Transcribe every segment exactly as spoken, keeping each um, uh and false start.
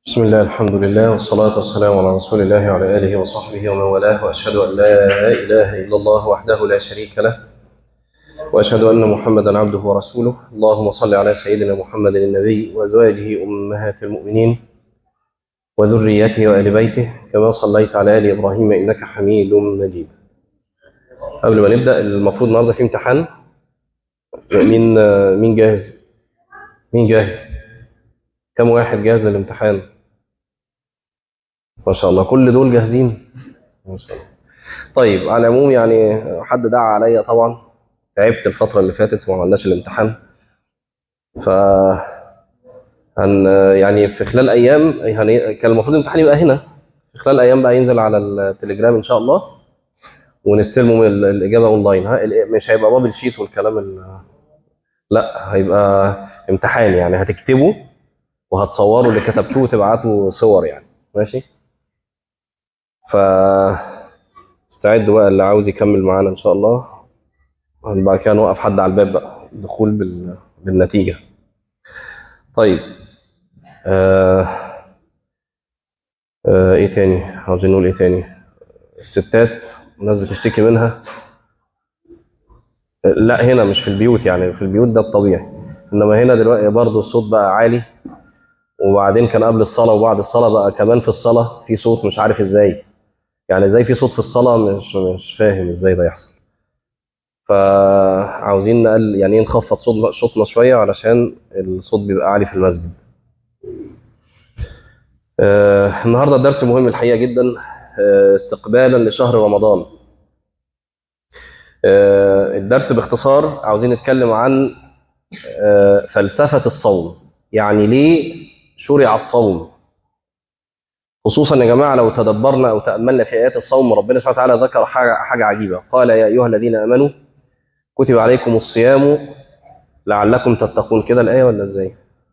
بسم الله الحمد لله والصلاة والسلام على رسول الله وعلى آله وصحبه ومن والاه، وأشهد أن لا إله إلا الله وحده لا شريك له، وأشهد أن محمدا عبده ورسوله. اللهم صل على سيدنا محمد النبي وأزواجه أمهات المؤمنين وذريته وآل بيته كما صليت على آل إبراهيم إنك حميد مجيد. قبل ما نبدأ، المفروض النهارده في امتحان. مين مين جاهز؟ مين جاهز؟ كم واحد جاهز للامتحان؟ ما شاء الله، كل دول جاهزين ما شاء الله. طيب، على العموم يعني حد دعا عليا طبعا، تعبت الفترة اللي فاتت وما عملناش الامتحان. ف هن يعني في خلال ايام، يعني كان المفروض الامتحان يبقى هنا، في خلال ايام بقى ينزل على التليجرام ان شاء الله، ونستلمه من ال- الاجابه اونلاين. ها ال- مش هيبقى بابل شيت والكلام ال... لا، هيبقى امتحان، يعني هتكتبوا وهتصوروا اللي كتبتوه وتبعتوا صور يعني. ماشي. ف استعدوا بقى، اللي عاوز يكمل معانا ان شاء الله. بعد كده نوقف حد على الباب بقى، دخول بال... بالنتيجه. طيب. آه... آه... ايه تاني عاوزين نقول؟ ايه تاني؟ الستات الناس بتشتكي منها. آه، لا، هنا مش في البيوت، يعني في البيوت ده الطبيعي، انما هنا دلوقتي برضه الصوت بقى عالي، وبعدين كان قبل الصلاه وبعد الصلاه بقى كمان في الصلاه في صوت، مش عارف ازاي. يعني ازاي في صوت في الصلاه؟ مش مش فاهم ازاي ده يحصل. فعاوزين نقل يعني نخفض صوت صوتنا شويه علشان الصوت بيبقى عالي في المسجد. آه، النهارده الدرس مهم الحقيقه جدا، آه، استقبالا لشهر رمضان. آه، الدرس باختصار عاوزين نتكلم عن آه، فلسفة الصوم. يعني ليه شرع الصوم؟ خصوصا يا جماعة لو تدبرنا أو تأملنا في آيات الصوم، ربنا سبحانه وتعالى ذكر حاجة حاجة عجيبة. قال: يا أيها الذين آمنوا كتب عليكم الصيام لعلكم تتقون. كده الآية ولا إزاي؟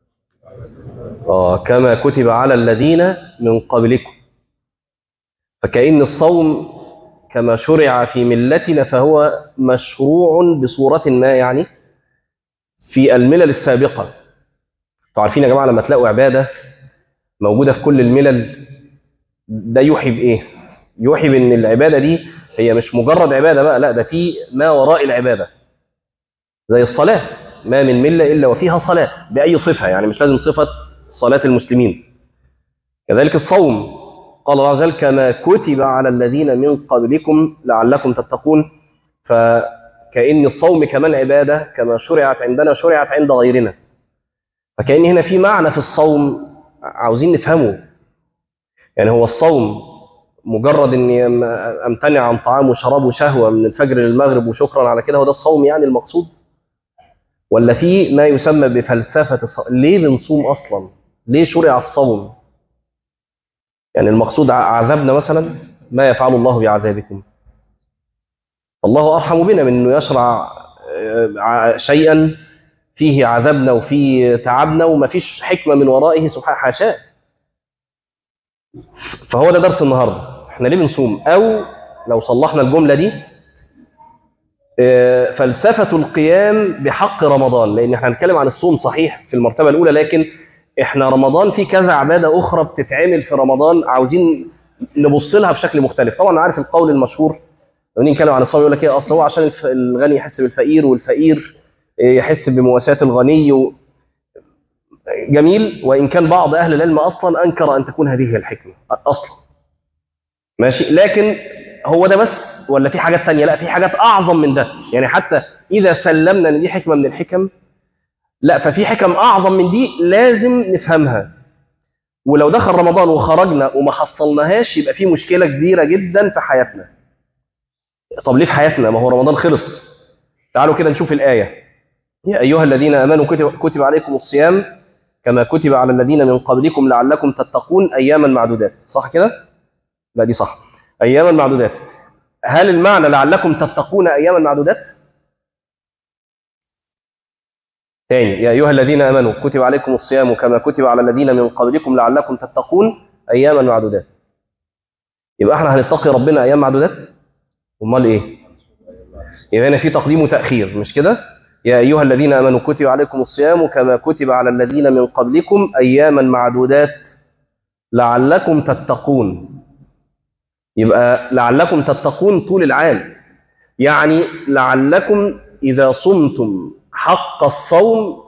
آه كما كتب على الذين من قبلكم. فكأن الصوم كما شرع في ملتنا فهو مشروع بصورة ما، يعني في الملل السابقة. انتوا عارفين يا جماعة لما تلاقوا عبادة موجودة في كل الملل، ده يوحي بإيه؟ يوحي بأن العبادة دي هي مش مجرد عبادة بقى، لا، ده في ما وراء العبادة. زي الصلاة، ما من ملة إلا وفيها صلاة بأي صفة، يعني مش لازم صفة صلاة المسلمين. كذلك الصوم، قال الله عز وجل: كما كتب على الذين من قبلكم لعلكم تتقون. فكأن الصوم كمان عبادة، كما شرعت عندنا شرعت عند غيرنا. فكأن هنا في معنى في الصوم عاوزين نفهمه. يعني هو الصوم مجرد اني امتنع عن طعام وشراب وشهوه من الفجر للمغرب وشكرا على كده، هو ده الصوم يعني المقصود؟ ولا في ما يسمى بفلسفه الصوم؟ ليه بنصوم اصلا؟ ليه شرع الصوم؟ يعني المقصود عذابنا مثلا؟ ما يفعل الله بعذابكم؟ الله ارحم بنا من انه يشرع آه، شيئا فيه عذابنا وفيه تعبنا وما فيش حكمه من ورائه، سبحانه حاشاه. فهو ده درس النهارده، احنا ليه بنصوم؟ او لو صلحنا الجمله دي، فلسفة القيام بحق رمضان. لأن احنا هنتكلم عن الصوم صحيح في المرتبة الأولى، لكن احنا رمضان في كذا عبادة أخرى بتتعمل في رمضان، عاوزين نبص لها بشكل مختلف. طبعا عارف القول المشهور لما نتكلم عن الصوم، يقول لك ايه؟ أصل هو عشان الف- الغني يحس بالفقير، والفقير يحس بمواساة الغني و... جميل. وإن كان بعض أهل العلم أصلا أنكر أن تكون هذه هي الحكمة أصلا. ماشي، لكن هو ده بس ولا في حاجات تانية؟ لا، في حاجات أعظم من ده. يعني حتى إذا سلمنا أن دي حكمة من الحكم، لا، ففي حكم أعظم من دي لازم نفهمها. ولو دخل رمضان وخرجنا وما حصلناهاش، يبقى في مشكلة كبيرة جدا في حياتنا. طب ليه في حياتنا؟ ما هو رمضان خلص. تعالوا كده نشوف الآية. يا أيها الذين آمنوا كتب, كتب عليكم الصيام كما كتب على الذين من قبلكم لعلكم تتقون أياما معدودات. صح كده؟ لا، دي صح، أياما معدودات. هل المعنى لعلكم تتقون أياما معدودات؟ تاني: يا أيها الذين آمنوا كتب عليكم الصيام كما كتب على الذين من قبلكم لعلكم تتقون أياما معدودات. يبقى احنا هنتقي ربنا أيام معدودات؟ أمال إيه؟ يبقى هنا في تقديم وتأخير، مش كده؟ يا أيها الذين آمنوا كتب عليكم الصيام كما كتب على الذين من قبلكم أياما معدودات. لعلكم تتقون. يبقى لعلكم تتقون طول العام، يعني لعلكم إذا صمتم حق الصوم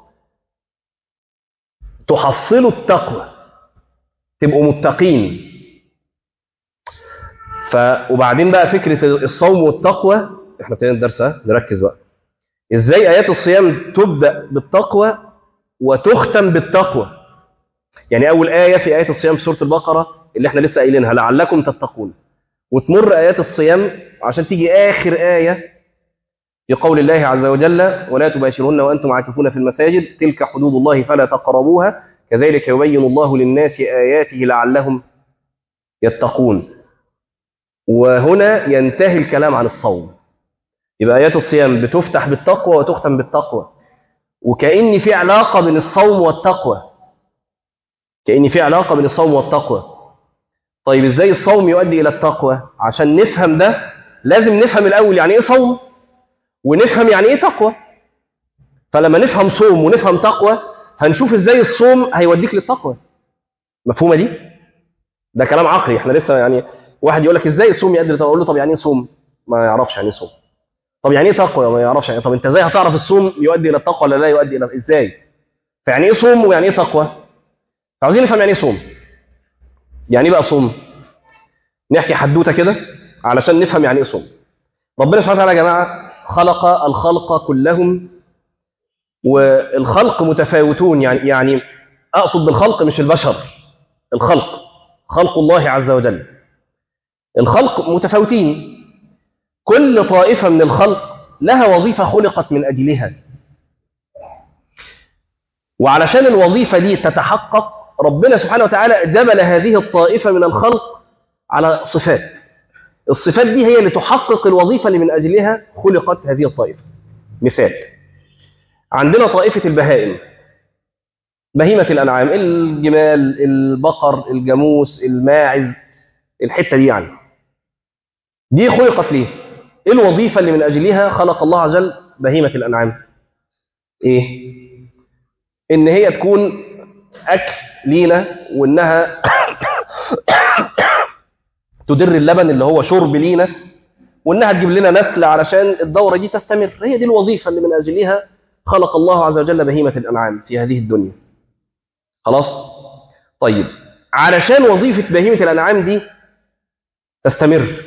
تحصلوا التقوى، تبقوا متقين. ف وبعدين بقى فكرة الصوم والتقوى، احنا ابتدينا الدرس، نركز بقى. ازاي آيات الصيام تبدأ بالتقوى وتختم بالتقوى؟ يعني أول آية في آيات الصيام في سورة البقرة اللي احنا لسه قايلينها لعلكم تتقون، وتمر آيات الصيام عشان تيجي آخر آية في قول الله عز وجل ولا تباشرون وأنتم عاكفون في المساجد تلك حدود الله فلا تقربوها كذلك يبين الله للناس آياته لعلهم يتقون. وهنا ينتهي الكلام عن الصوم. يبقى آيات الصيام بتفتح بالتقوى وتختم بالتقوى، وكأن في علاقة بين الصوم والتقوى، كأن في علاقة بين الصوم والتقوى. طيب ازاي الصوم يؤدي إلى التقوى؟ عشان نفهم ده لازم نفهم الأول يعني إيه صوم، ونفهم يعني إيه تقوى. فلما نفهم صوم ونفهم تقوى هنشوف ازاي الصوم هيوديك للتقوى. مفهومة دي؟ ده كلام عقلي، احنا لسه يعني واحد يقول لك ازاي الصوم يؤدي للتقوى، اقول له طب يعني ايه صوم؟ ما يعرفش يعني ايه صوم. طب يعني ايه تقوى؟ ما يعرفش يعني. طب انت ازاي هتعرف الصوم يؤدي الى التقوى ولا لا يؤدي الى ازاي؟ فيعني ايه صوم ويعني ايه تقوى؟ عاوزين نفهم يعني ايه صوم. يعني ايه بقى صوم؟ نحكي حدوته كده علشان نفهم يعني ايه صوم. ربنا سبحانه وتعالى يا جماعه خلق الخلق كلهم، والخلق متفاوتون، يعني يعني اقصد بالخلق مش البشر، الخلق خلق الله عز وجل. الخلق متفاوتين، كل طائفة من الخلق لها وظيفة خلقت من أجلها، وعلشان الوظيفة دي تتحقق ربنا سبحانه وتعالى جبل هذه الطائفة من الخلق على صفات. الصفات دي هي اللي تحقق الوظيفة اللي من أجلها خلقت هذه الطائفة. مثال، عندنا طائفة البهائم، بهيمة الأنعام، الجمال، البقر، الجاموس، الماعز، الحتة دي يعني دي خلقت ليه؟ ايه الوظيفة اللي من أجلها خلق الله عز وجل بهيمة الأنعام؟ ايه؟ ان هي تكون أكل لينا، وانها تدر اللبن اللي هو شرب لينا، وانها تجيب لنا نسل علشان الدورة دي تستمر. هي دي الوظيفة اللي من أجلها خلق الله عز وجل بهيمة الأنعام في هذه الدنيا. خلاص؟ طيب علشان وظيفة بهيمة الأنعام دي تستمر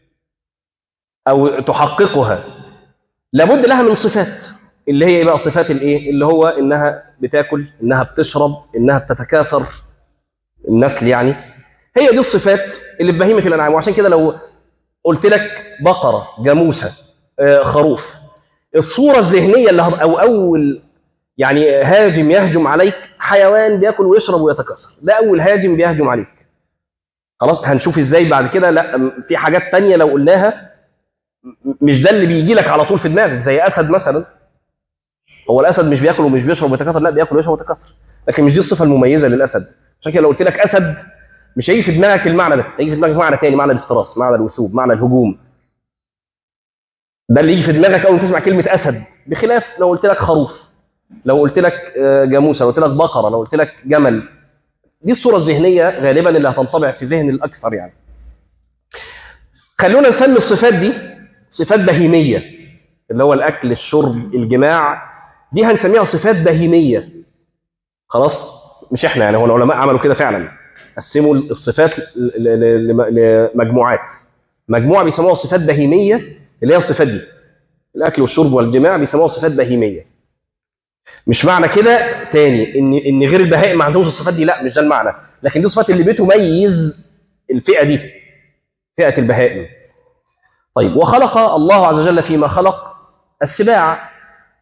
أو تحققها لابد لها من صفات، اللي هي بقى صفات الايه؟ اللي هو انها بتاكل، انها بتشرب، انها بتتكاثر النسل يعني. هي دي الصفات اللي ببهيمة الانعام. وعشان كده لو قلت لك بقرة، جاموسة، آه، خروف، الصورة الذهنية اللي هب... او اول يعني هاجم يهجم عليك حيوان بياكل ويشرب ويتكاثر، ده اول هاجم بيهجم عليك. خلاص هنشوف ازاي بعد كده لا في حاجات تانية لو قلناها مش ده اللي بيجي لك على طول في دماغك، زي اسد مثلا. هو الاسد مش بياكل ومش بيشرب ويتكاثر، لا بياكل ويشرب ويتكاثر، لكن مش دي الصفه المميزه للاسد. عشان كده لو قلت لك اسد مش هيجي في دماغك المعنى ده، هيجي في دماغك معنى ثاني، معنى الافتراس، معنى الوثوب، معنى الهجوم. ده اللي يجي في دماغك اول ما تسمع كلمه اسد، بخلاف لو قلت لك خروف، لو قلت لك جاموسه، لو قلت لك بقره، لو قلت لك جمل. دي الصوره الذهنيه غالبا اللي هتنطبع في ذهن الاكثر يعني. خلونا نسمي الصفات دي صفات بهيميه، اللي هو الاكل، الشرب، الجماع، دي هنسميها صفات بهيميه. خلاص؟ مش احنا يعني، هو العلماء عملوا كده فعلا، قسموا الصفات لمجموعات. مجموعه بيسموها صفات بهيميه، اللي هي الصفات دي الاكل والشرب والجماع، بيسموها صفات بهيميه. مش معنى كده تاني ان ان غير البهائم ما عندهمش الصفات دي، لا مش ده المعنى، لكن دي الصفات اللي بتميز الفئه دي، فئه البهائم. طيب وخلق الله عز وجل فيما خلق السباع،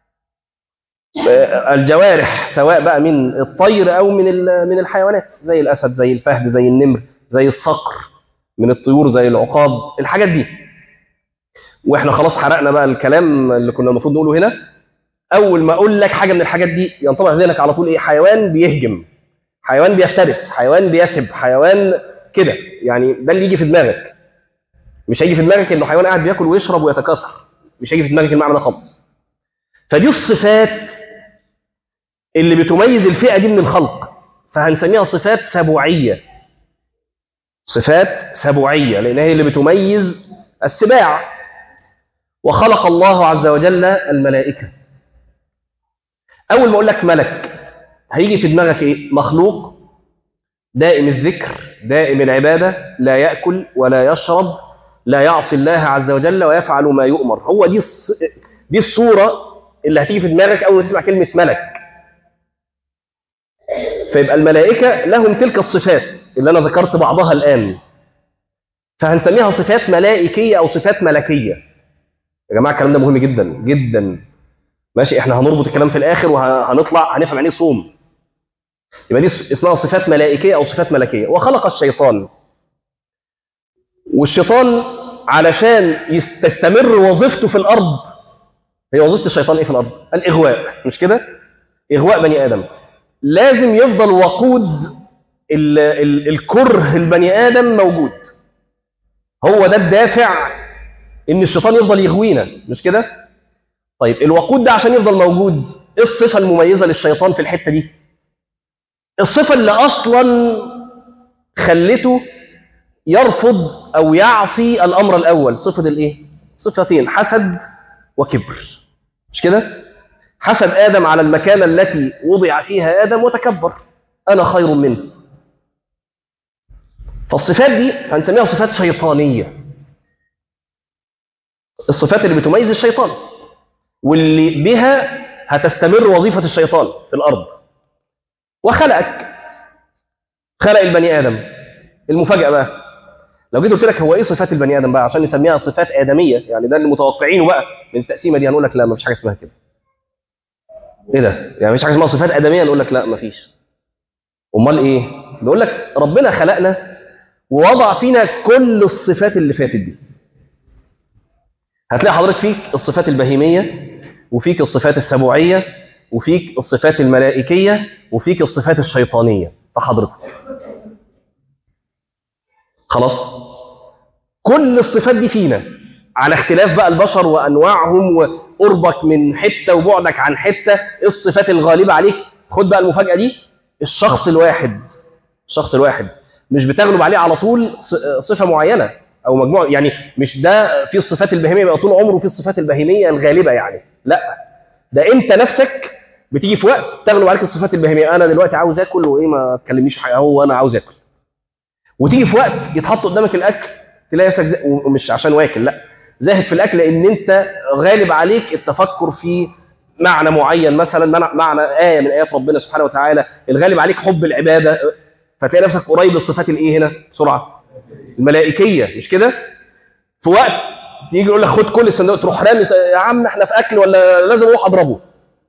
الجوارح، سواء بقى من الطير او من من الحيوانات، زي الاسد، زي الفهد، زي النمر، زي الصقر، من الطيور زي العقاب، الحاجات دي. واحنا خلاص حرقنا بقى الكلام اللي كنا المفروض نقوله هنا. اول ما اقول لك حاجه من الحاجات دي ينطبق ذهنك على طول ايه؟ حيوان بيهجم، حيوان بيفترس، حيوان بيثب، حيوان كده يعني. ده اللي يجي في دماغك، مش هيجي في دماغك انه حيوان قاعد بياكل ويشرب ويتكاثر، مش هيجي في دماغك المعنى ده خالص. فدي الصفات اللي بتميز الفئه دي من الخلق، فهنسميها صفات سبوعيه. صفات سبوعية لأنها هي اللي بتميز السباع. وخلق الله عز وجل الملائكة. أول ما أقول لك ملك هيجي في دماغك إيه؟ مخلوق دائم الذكر دائم العبادة، لا يأكل ولا يشرب، لا يعصي الله عز وجل ويفعل ما يؤمر. هو دي دي الصورة اللي هتيجي في دماغك أول ما تسمع كلمة ملك. فيبقى الملائكة لهم تلك الصفات اللي أنا ذكرت بعضها الآن، فهنسميها صفات ملائكية أو صفات ملكية. يا جماعة الكلام ده مهم جدا جدا. ماشي، احنا هنربط الكلام في الآخر وهنطلع هنفهم يعني ايه صوم. يبقى دي اسمها صفات ملائكية أو صفات ملكية. وخلق الشيطان، والشيطان علشان تستمر وظيفته في الأرض، هي وظيفة الشيطان إيه في الأرض؟ الإغواء، مش كده؟ إغواء بني آدم. لازم يفضل وقود ال ال الكره البني آدم موجود. هو ده الدافع إن الشيطان يفضل يغوينا، مش كده؟ طيب الوقود ده عشان يفضل موجود، إيه الصفة المميزة للشيطان في الحتة دي؟ الصفة اللي أصلا خلته يرفض أو يعصي الأمر الأول، صفة الإيه؟ صفتين، حسد وكبر، مش كده؟ حسد آدم على المكانة التي وضع فيها آدم وتكبر، أنا خير منه. فالصفات دي هنسميها صفات شيطانية، الصفات اللي بتميز الشيطان واللي بها هتستمر وظيفة الشيطان في الأرض. وخلقك، خلق البني آدم. المفاجأة بقى لو جيت قلت لك هو ايه صفات البني ادم بقى عشان نسميها صفات ادميه، يعني ده اللي متوقعينه بقى من التقسيمه دي، هنقول لك لا، ما فيش حاجه اسمها كده. ايه ده؟ يعني مفيش حاجه اسمها صفات ادميه؟ نقول لك لا، ما فيش. امال ايه؟ بيقول لك ربنا خلقنا ووضع فينا كل الصفات اللي فاتت دي. هتلاقي حضرتك فيك الصفات البهيميه، وفيك الصفات السبوعيه، وفيك الصفات الملائكيه، وفيك الصفات الشيطانيه في حضرتك. خلاص؟ كل الصفات دي فينا على اختلاف بقى البشر وأنواعهم وقربك من حتة وبعدك عن حتة. الصفات الغالبة عليك، خد بقى المفاجأة دي، الشخص الواحد الشخص الواحد مش بتغلب عليه على طول صفة معينة أو مجموعة، يعني مش ده في الصفات البهيمية بقى طول عمره في الصفات البهيمية الغالبة، يعني لا، ده أنت نفسك بتيجي في وقت تغلب عليك الصفات البهيمية. أنا دلوقتي عاوز آكل وإيه، ما تكلمنيش حاجة، هو أنا عاوز آكل. وتيجي في وقت يتحط قدامك الأكل تلاقي نفسك، ومش عشان واكل، لا، زاهد في الاكل لان انت غالب عليك التفكر في معنى معين، مثلا معنى ايه من ايات ربنا سبحانه وتعالى، الغالب عليك حب العباده، فتلاقي نفسك قريب للصفات الايه هنا بسرعه؟ الملائكيه، مش كده؟ في وقت يجي يقول لك خد كل الصندوق، تروح رامي، يا عم احنا في اكل ولا لازم اروح اضربه.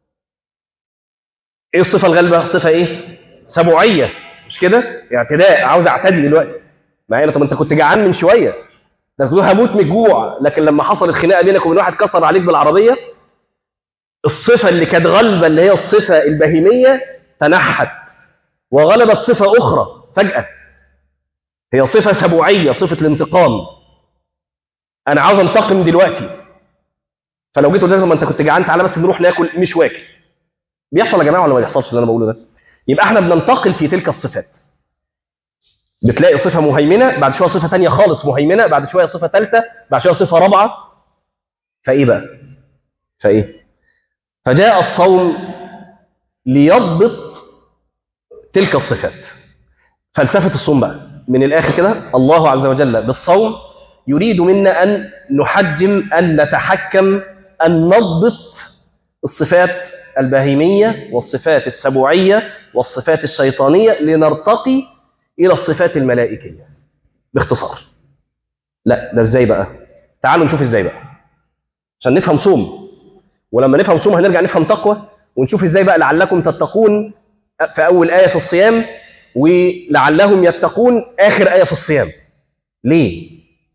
ايه الصفه الغالبه؟ صفه ايه؟ سبوعيه، مش كده؟ اعتداء، عاوز اعتدي دلوقتي معايا. طب انت كنت جعان من شويه، ده تقول هموت من الجوع، لكن لما حصلت خناقه بينك وبين واحد كسر عليك بالعربيه، الصفه اللي كانت غالبه اللي هي الصفه البهيميه تنحت وغلبت صفه اخرى فجاه، هي صفه سبوعيه، صفه الانتقام. انا عاوز انتقم دلوقتي. فلو جيت قلت لك ما انت كنت جعان، تعالى بس نروح ناكل، مش واكل. بيحصل يا جماعه ولا ما بيحصلش اللي انا بقوله ده؟ يبقى احنا بننتقل في تلك الصفات. بتلاقي صفه مهيمنه، بعد شويه صفه ثانيه خالص مهيمنه، بعد شويه صفه ثالثه، بعد شويه صفه رابعه. فايه بقى؟ فايه؟ فجاء الصوم ليضبط تلك الصفات. فلسفة الصوم بقى من الآخر كده، الله عز وجل بالصوم يريد منا أن نحجم، أن نتحكم، أن نضبط الصفات البهيمية والصفات السبوعية والصفات الشيطانية لنرتقي إلى الصفات الملائكية. باختصار. لا، ده إزاي بقى؟ تعالوا نشوف إزاي بقى عشان نفهم صوم، ولما نفهم صوم هنرجع نفهم تقوى، ونشوف إزاي بقى لعلكم تتقون في أول آية في الصيام، ولعلهم يتقون آخر آية في الصيام. ليه؟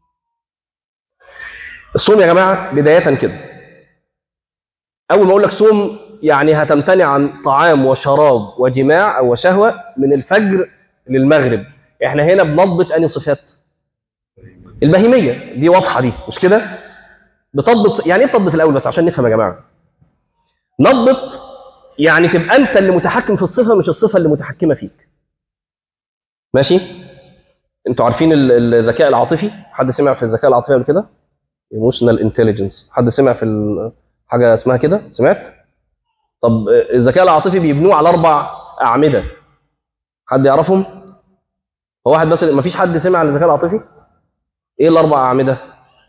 الصوم يا جماعة بداية كده، أول ما أقول لك صوم يعني هتمتنع عن طعام وشراب وجماع أو شهوة من الفجر للمغرب. إحنا هنا بنضبط أنهي صفات؟ البهيمية، دي واضحة دي، مش كده؟ بتضبط يعني إيه بتضبط الأول بس عشان نفهم يا جماعة؟ نضبط يعني تبقى أنت اللي متحكم في الصفة، مش الصفة اللي متحكمة فيك. ماشي؟ انتوا عارفين ال- الذكاء العاطفي؟ حد سمع في الذكاء العاطفي قبل كده؟ ايموشنال انتليجنس، حد سمع في ال- حاجه اسمها كده؟ سمعت؟ طب الذكاء العاطفي بيبنوه على اربع اعمده، حد يعرفهم؟ هو واحد بس، ما فيش حد سمع عن الذكاء العاطفي؟ ايه الاربع اعمده؟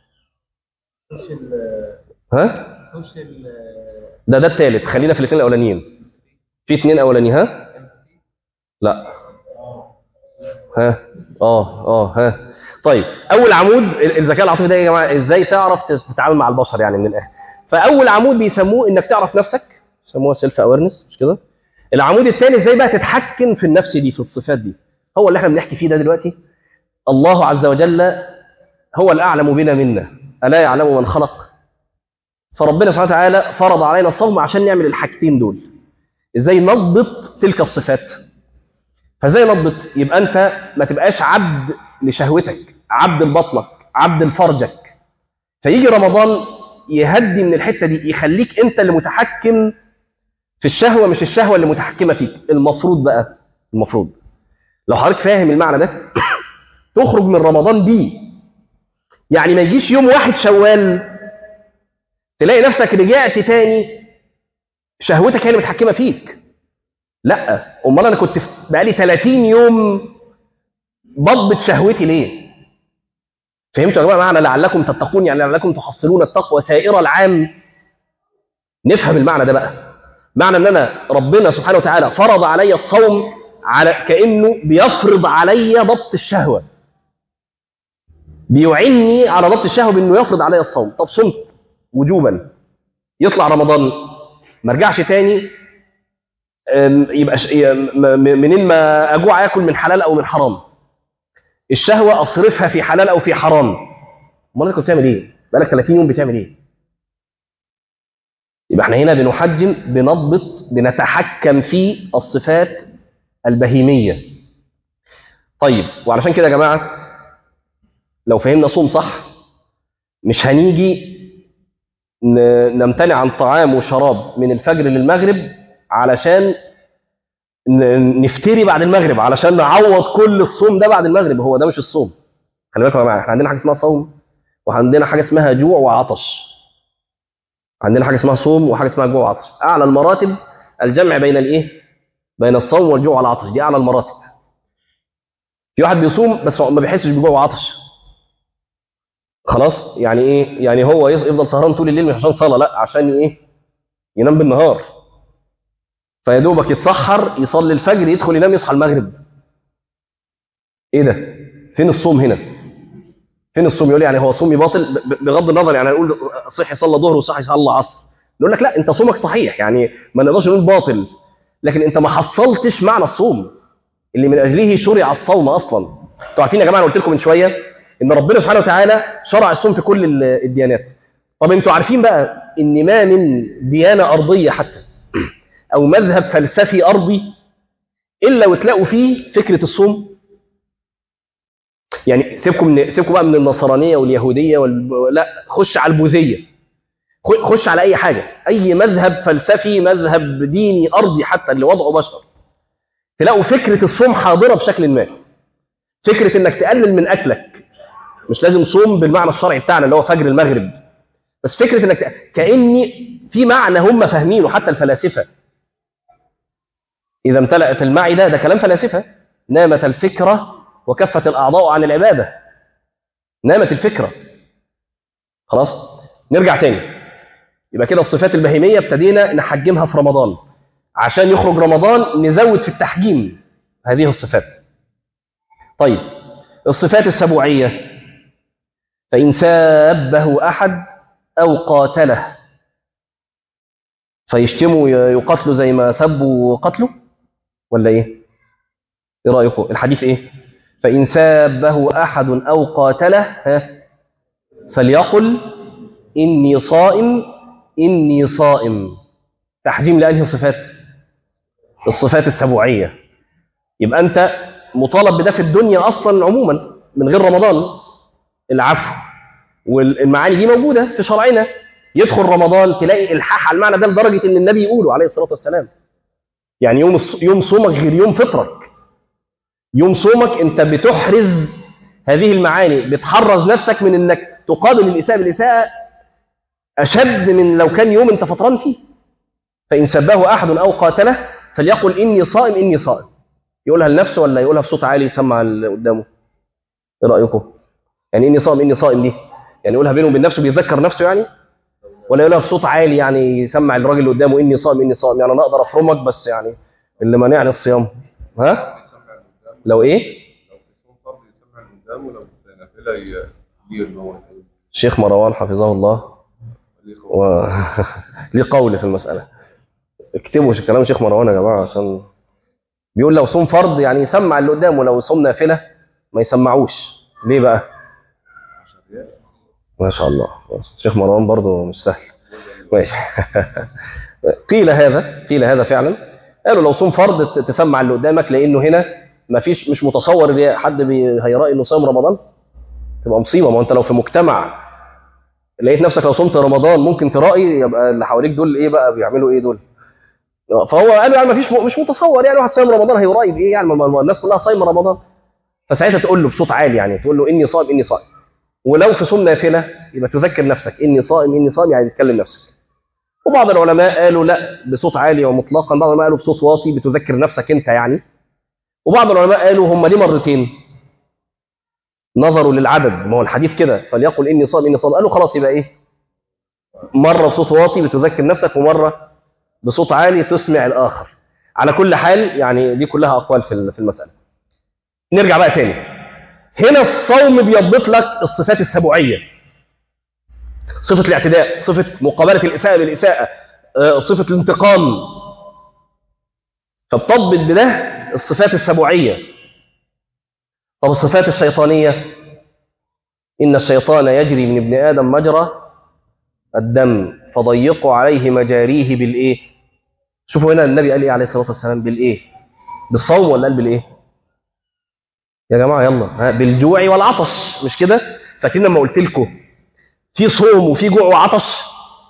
ها؟ ده ده الثالث، خلينا في الاثنين الاولانيين. في اثنين اولانيين، ها؟ لا. ها؟ اه اه ها. طيب اول عمود ال- الذكاء العاطفي ده يا جماعه ازاي تعرف تتعامل مع البشر يعني من الاخر. فاول عمود بيسموه انك تعرف نفسك، بيسموها سيلف اويرنس، مش كده؟ العمود الثاني ازاي بقى تتحكم في النفس دي، في الصفات دي، هو اللي احنا بنحكي فيه ده دلوقتي. الله عز وجل هو الاعلم بنا منا، الا يعلم من خلق. فربنا سبحانه وتعالى فرض علينا الصوم عشان نعمل الحاجتين دول. ازاي نضبط تلك الصفات؟ فازاي نضبط؟ يبقى انت ما تبقاش عبد لشهوتك، عبد لبطنك، عبد لفرجك. فيجي رمضان يهدي من الحته دي، يخليك انت اللي متحكم في الشهوه، مش الشهوه اللي متحكمه فيك. المفروض بقى، المفروض لو حضرتك فاهم المعنى ده تخرج من رمضان بيه. يعني ما يجيش يوم واحد شوال تلاقي نفسك رجعت تاني شهوتك هي اللي متحكمه فيك. لا، امال انا كنت بقالي ثلاثين يوم بضبط شهوتي ليه؟ فهمتوا يا جماعه معنى لعلكم تتقون؟ يعني لعلكم تحصلون التقوى سائر العام. نفهم المعنى ده بقى. معنى ان انا ربنا سبحانه وتعالى فرض علي الصوم على كانه بيفرض علي ضبط الشهوه، بيعني على ضبط الشهوه بانه يفرض علي الصوم. طب صمت وجوبا، يطلع رمضان ما ارجعش تاني، أم، يبقى ش- ي- م- م- منين ما اجوع اكل من حلال او من حرام، الشهوه اصرفها في حلال او في حرام. امال انت كنت بتعمل ايه؟ بقالك ثلاثين يوم بتعمل ايه؟ يبقى احنا هنا بنحجم، بنضبط، بنتحكم في الصفات البهيميه. طيب وعلشان كده يا جماعه لو فهمنا صوم صح مش هنيجي ن- نمتنع عن طعام وشراب من الفجر للمغرب علشان ن- نفتري بعد المغرب، علشان نعوض كل الصوم ده بعد المغرب. هو ده مش الصوم. خلي بالكم يا جماعه، احنا عندنا حاجه اسمها صوم وعندنا حاجه اسمها جوع وعطش. عندنا حاجه اسمها صوم وحاجه اسمها جوع وعطش. اعلى المراتب الجمع بين الايه؟ بين الصوم والجوع والعطش، دي اعلى المراتب. في واحد بيصوم بس ما بيحسش بجوع وعطش، خلاص يعني ايه؟ يعني هو يص- يفضل سهران طول الليل مش عشان صلاه، لا عشان ايه؟ ينام بالنهار. فيا دوبك يتسحر يصلي الفجر يدخل ينام يصحى المغرب. ايه ده؟ فين الصوم هنا؟ فين الصوم؟ يقول يعني هو صومي باطل؟ ب- بغض النظر يعني نقول صحي صلى ظهر وصحي صلى عصر، نقول لك لا انت صومك صحيح، يعني ما نقدرش نقول باطل، لكن انت ما حصلتش معنى الصوم اللي من اجله شرع الصوم اصلا. انتوا عارفين يا جماعه، انا قلت لكم من شويه ان ربنا سبحانه وتعالى شرع الصوم في كل ال- الديانات. طب انتوا عارفين بقى ان ما من ديانه ارضيه حتى او مذهب فلسفي ارضي الا وتلاقوا فيه فكره الصوم؟ يعني سيبكم من سيبكم بقى من النصرانيه واليهوديه وال... لا، خش على البوذيه، خ- خش على اي حاجه، اي مذهب فلسفي، مذهب ديني ارضي حتى اللي وضعه بشر، تلاقوا فكره الصوم حاضره بشكل ما. فكره انك تقلل من اكلك، مش لازم صوم بالمعنى الشرعي بتاعنا اللي هو فجر المغرب، بس فكره انك ت... كاني في معنى هم فاهمينه حتى الفلاسفه. اذا امتلأت المعده، ده كلام فلاسفه، نامت الفكره وكفت الاعضاء عن العباده. نامت الفكره. خلاص نرجع تاني. يبقى كده الصفات البهيميه ابتدينا نحجمها في رمضان، عشان يخرج رمضان نزود في التحجيم هذه الصفات. طيب الصفات السبوعيه، فإن سابه أحد أو قاتله فيشتموا يقتلوا زي ما سبوا قتله، ولا إيه؟ إيه رأيكم؟ الحديث إيه؟ فإن سابه أحد أو قاتله ها فليقل إني صائم إني صائم. تحجيم لأنهي صفات؟ الصفات السبوعية. يبقى أنت مطالب بده في الدنيا أصلا عموما من غير رمضان. العفو والمعاني دي موجودة في شرعنا. يدخل رمضان تلاقي الحاح على المعنى ده لدرجة إن النبي يقوله عليه الصلاة والسلام. يعني يوم يوم صومك غير يوم فطرك. يوم صومك أنت بتحرز هذه المعاني بتحرز نفسك من انك تقابل الاساءه بالاساءه اشد من لو كان يوم انت فطران فيه. فان سبه احد او قاتله فليقل اني صائم اني صائم. يقولها لنفسه ولا يقولها بصوت عالي يسمع اللي قدامه؟ ايه رايكم؟ يعني اني صائم اني صائم دي يعني يقولها بينه وبين نفسه بيذكر نفسه يعني، ولا يقولها بصوت عالي يعني يسمع الراجل اللي قدامه اني صائم اني صائم؟ يعني انا اقدر افرمك بس يعني اللي مانعني الصيام. ها؟ لو ايه؟ لو في صوم فرض يسمع اللي قدامه، لو في نافله يدير ان هو الشيخ مروان حفظه الله و... ليه قول في المساله. اكتبوا كلام الشيخ مروان يا جماعه، عشان بيقول لو صوم فرض يعني يسمع اللي قدامه، لو صوم نافله ما يسمعوش. ليه بقى؟ ما شاء الله الشيخ مروان برضه مش سهل. ماشي. قيل هذا قيل هذا فعلا، قالوا لو صوم فرض تسمع اللي قدامك، لانه هنا ما فيش، مش متصور حد هيرأي انه صام رمضان، تبقى مصيبه. ما انت لو في مجتمع لقيت نفسك لو صمت رمضان ممكن ترأي، يبقى اللي حواليك دول ايه بقى؟ بيعملوا ايه دول؟ فهو قالوا يعني ما فيش، مش متصور يعني واحد صايم رمضان هيرأي بايه يعني؟ ما الناس كلها صايمه رمضان. فساعتها تقول له بصوت عالي، يعني تقول له اني صائم اني صائم. ولو في صوم نافله يبقى تذكر نفسك اني صائم اني صائم، يعني تكلم نفسك. وبعض العلماء قالوا لا بصوت عالي ومطلقا، بعض العلماء قالوا بصوت واطي بتذكر نفسك انت يعني. وبعض العلماء قالوا هم ليه مرتين؟ نظروا للعدد، ما هو الحديث كده فليقل اني صائم اني صائم، قالوا خلاص يبقى ايه؟ مره بصوت واطي بتذكر نفسك، ومره بصوت عالي تسمع الاخر. على كل حال يعني دي كلها اقوال في في المساله. نرجع بقى تاني. هنا الصوم بيضبط لك الصفات السبوعيه، صفه الاعتداء، صفه مقابله الاساءه بالاساءه، صفه الانتقام، فبتضبط بده الصفات السبوعيه. طب الصفات الشيطانيه؟ ان الشيطان يجري من ابن ادم مجرى الدم فضيقوا عليه مجاريه بالايه؟ شوفوا هنا النبي قال ايه عليه الصلاه والسلام؟ بالايه؟ بالصوم ولا قال بالايه؟ يا جماعه يلا، بالجوع والعطش، مش كده؟ فاكرين لما قلت لكم في صوم وفي جوع وعطش،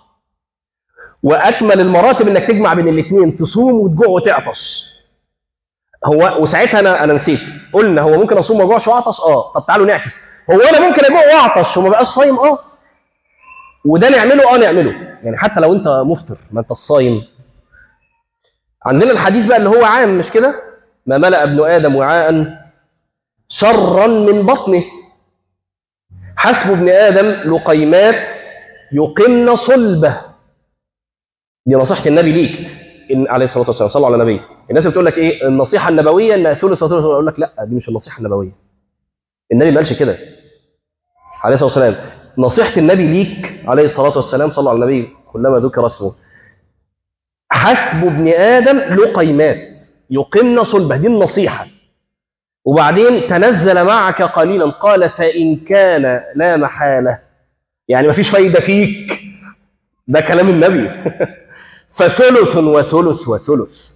واكمل المراتب انك تجمع بين الاثنين، تصوم وتجوع وتعطش. هو وساعتها انا انا نسيت، قلنا هو ممكن اصوم ما اجوعش واعطش؟ اه. طب تعالوا نعكس، هو انا ممكن اجوع واعطش وما بقاش صايم؟ اه. وده نعمله؟ اه نعمله، يعني حتى لو انت مفطر ما انت الصايم. عندنا الحديث بقى اللي هو عام، مش كده؟ ما ملأ ابن ادم وعاء شرا من بطنه، حسب ابن ادم لقيمات يقمن صلبه. دي نصيحه النبي ليك إن عليه الصلاه والسلام. صلوا على النبي. الناس بتقول لك ايه النصيحه النبويه؟ ان ثلث وثلث. اقول لك لا، دي مش النصيحه النبويه. النبي ما قالش كده عليه الصلاه والسلام. نصيحه النبي ليك عليه الصلاه والسلام، صلوا على النبي كلما ذكر اسمه، حسب ابن ادم لقيمات يقمن صلبه، دي النصيحه. وبعدين تنزل معك قليلا، قال فان كان لا محاله، يعني ما فيش فايده فيك، ده كلام النبي. فثلث وثلث وثلث.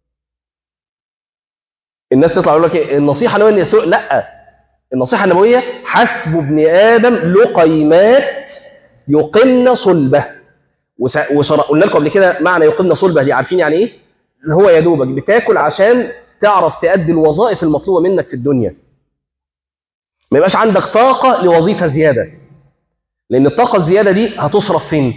الناس تطلع يقول لك ايه النصيحه النبويه؟ لا، النصيحه النبويه حسب ابن ادم لقيمات يقمن صلبه. وقلنا لكم قبل كده معنى يقمن صلبه دي، عارفين يعني ايه؟ اللي هو يا دوبك بتاكل عشان تعرف تأدي الوظائف المطلوبه منك في الدنيا، ما يبقاش عندك طاقه لوظيفه زياده، لان الطاقه الزياده دي هتصرف فين؟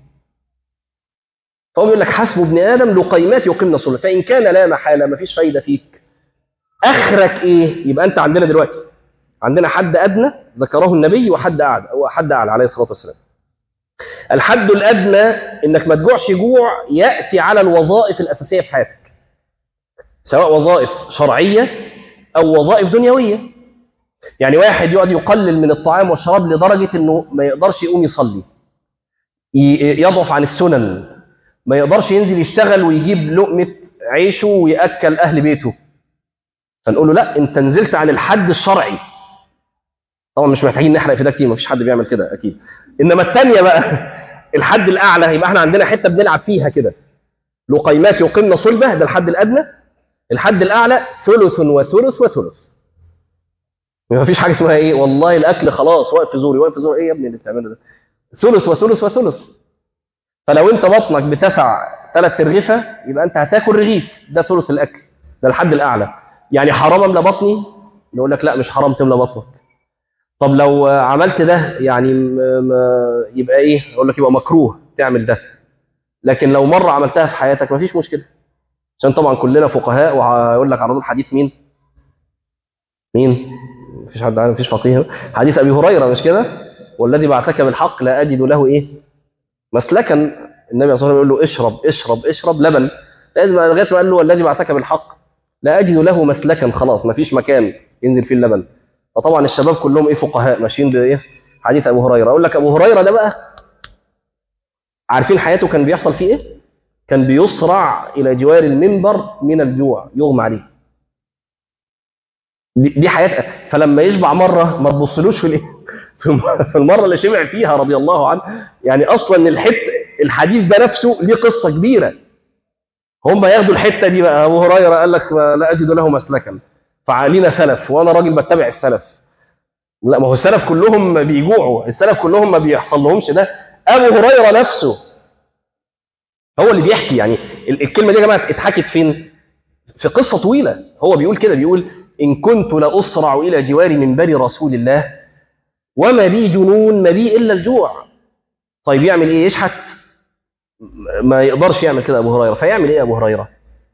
فهو بيقول لك حسب ابن ادم لقيمات يقمن صلبه، فان كان لا محاله، ما فيش فايده فيك، اخرك ايه؟ يبقى انت عندنا دلوقتي عندنا حد ادنى ذكره النبي وحد اعلى، وحد اعلى عليه الصلاه والسلام. الحد الادنى انك ما تجوعش جوع ياتي على الوظائف الاساسيه في حياتك، سواء وظائف شرعيه او وظائف دنيويه. يعني واحد يقعد يقلل من الطعام والشراب لدرجه انه ما يقدرش يقوم يصلي، يضعف عن السنن، ما يقدرش ينزل يشتغل ويجيب لقمه عيشه وياكل اهل بيته، فنقول له لا انت نزلت عن الحد الشرعي. طبعا مش محتاجين نحرق في ده كتير، مفيش حد بيعمل كده اكيد. انما الثانيه بقى الحد الاعلى، يبقى احنا عندنا حته بنلعب فيها كده، لقيمات يقمن صلبه، ده الحد الادنى. الحد الاعلى ثلث وثلث وثلث. مفيش حاجه اسمها ايه والله الاكل خلاص واقف في زوري واقف في زوري، ايه يا ابني اللي بتعمله ده؟ ثلث وثلث وثلث. فلو انت بطنك بتسع ثلاث ترغيفه يبقى انت هتاكل رغيف، ده ثلث الاكل، ده الحد الاعلى. يعني حرام املى بطني؟ نقول لك لا مش حرام تملى بطنك، طب لو عملت ده يعني ما يبقى ايه؟ اقول لك يبقى مكروه تعمل ده. لكن لو مره عملتها في حياتك ما فيش مشكله، عشان طبعا كلنا فقهاء. وهيقول لك على طول حديث مين؟ مين؟ مفيش حد عارف، مفيش فقيه. حديث ابي هريره مش كده؟ والذي بعثك بالحق لا اجد له ايه؟ مسلكا. النبي صلى الله عليه وسلم يقول له اشرب اشرب اشرب لبن، لازم لغايه ما قال له والذي بعثك بالحق لا اجد له مسلكا، خلاص مفيش مكان ينزل فيه اللبن. فطبعا الشباب كلهم ايه؟ فقهاء ماشيين بايه؟ حديث ابو هريره. اقول لك ابو هريره ده بقى، عارفين حياته كان بيحصل فيه ايه؟ كان بيصرع الى جوار المنبر من الجوع، يغمى عليه. دي دي حياته. فلما يشبع مره ما تبصلوش في الايه؟ في المره اللي شبع فيها رضي الله عنه. يعني اصلا الحت الحديث ده نفسه ليه قصه كبيره. هم ياخدوا الحته دي بقى. ابو هريره قال لك لا اجد له مسلكا، فعلينا سلف وانا راجل بتبع السلف. لا، ما هو السلف كلهم بيجوعوا، السلف كلهم ما بيحصل لهمش ده. ابو هريره نفسه هو اللي بيحكي. يعني الكلمه دي يا جماعه اتحكت فين؟ في قصه طويله. هو بيقول كده، بيقول ان كنت لاسرع الى جوار منبر رسول الله وما بي جنون، ما بي الا الجوع. طيب يعمل ايه؟ يشحت؟ ما يقدرش يعمل كده ابو هريره. فيعمل ايه ابو هريره؟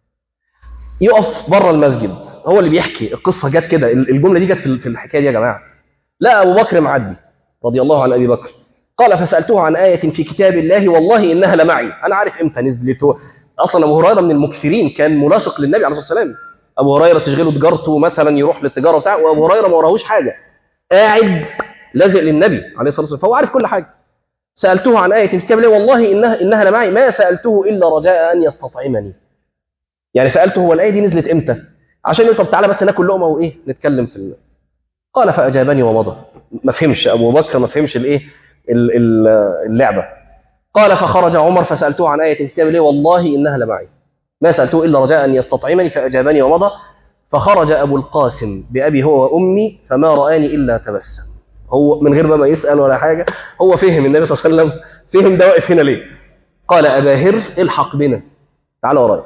يقف بره المسجد. هو اللي بيحكي القصه، جت كده، الجمله دي جت في الحكايه دي يا جماعه. لا ابو بكر معدي رضي الله عن ابي بكر، قال فسالته عن ايه في كتاب الله والله انها لمعي. انا عارف امتى نزلت. اصلا ابو هريره من المكثرين، كان ملاصق للنبي عليه الصلاه والسلام. ابو هريره تشغله تجارته مثلا، يروح للتجاره بتاعه، وابو هريره ما وراهوش حاجه، قاعد لازق للنبي عليه الصلاه والسلام، فهو عارف كل حاجه. سالته عن ايه في كتاب الله والله انها انها لمعي ما سالته الا رجاء ان يستطعمني. يعني سالته هو الايه دي نزلت امتى؟ عشان يقول طب تعالى بس ناكل لقمه وايه نتكلم في ال... قال فاجابني ومضى. ما فهمش ابو بكر، ما فهمش الايه اللعبه. قال فخرج عمر فسالته عن ايه في كتاب الله والله انها لمعي ما سالته الا رجاء ان يستطعمني فاجابني ومضى. فخرج ابو القاسم بابي هو وامي فما راني الا تبسم. هو من غير ما يسال ولا حاجه، هو فهم النبي صلى الله عليه وسلم، فهم ده واقف هنا ليه. قال ابا هر الحق بنا، تعال ورايا.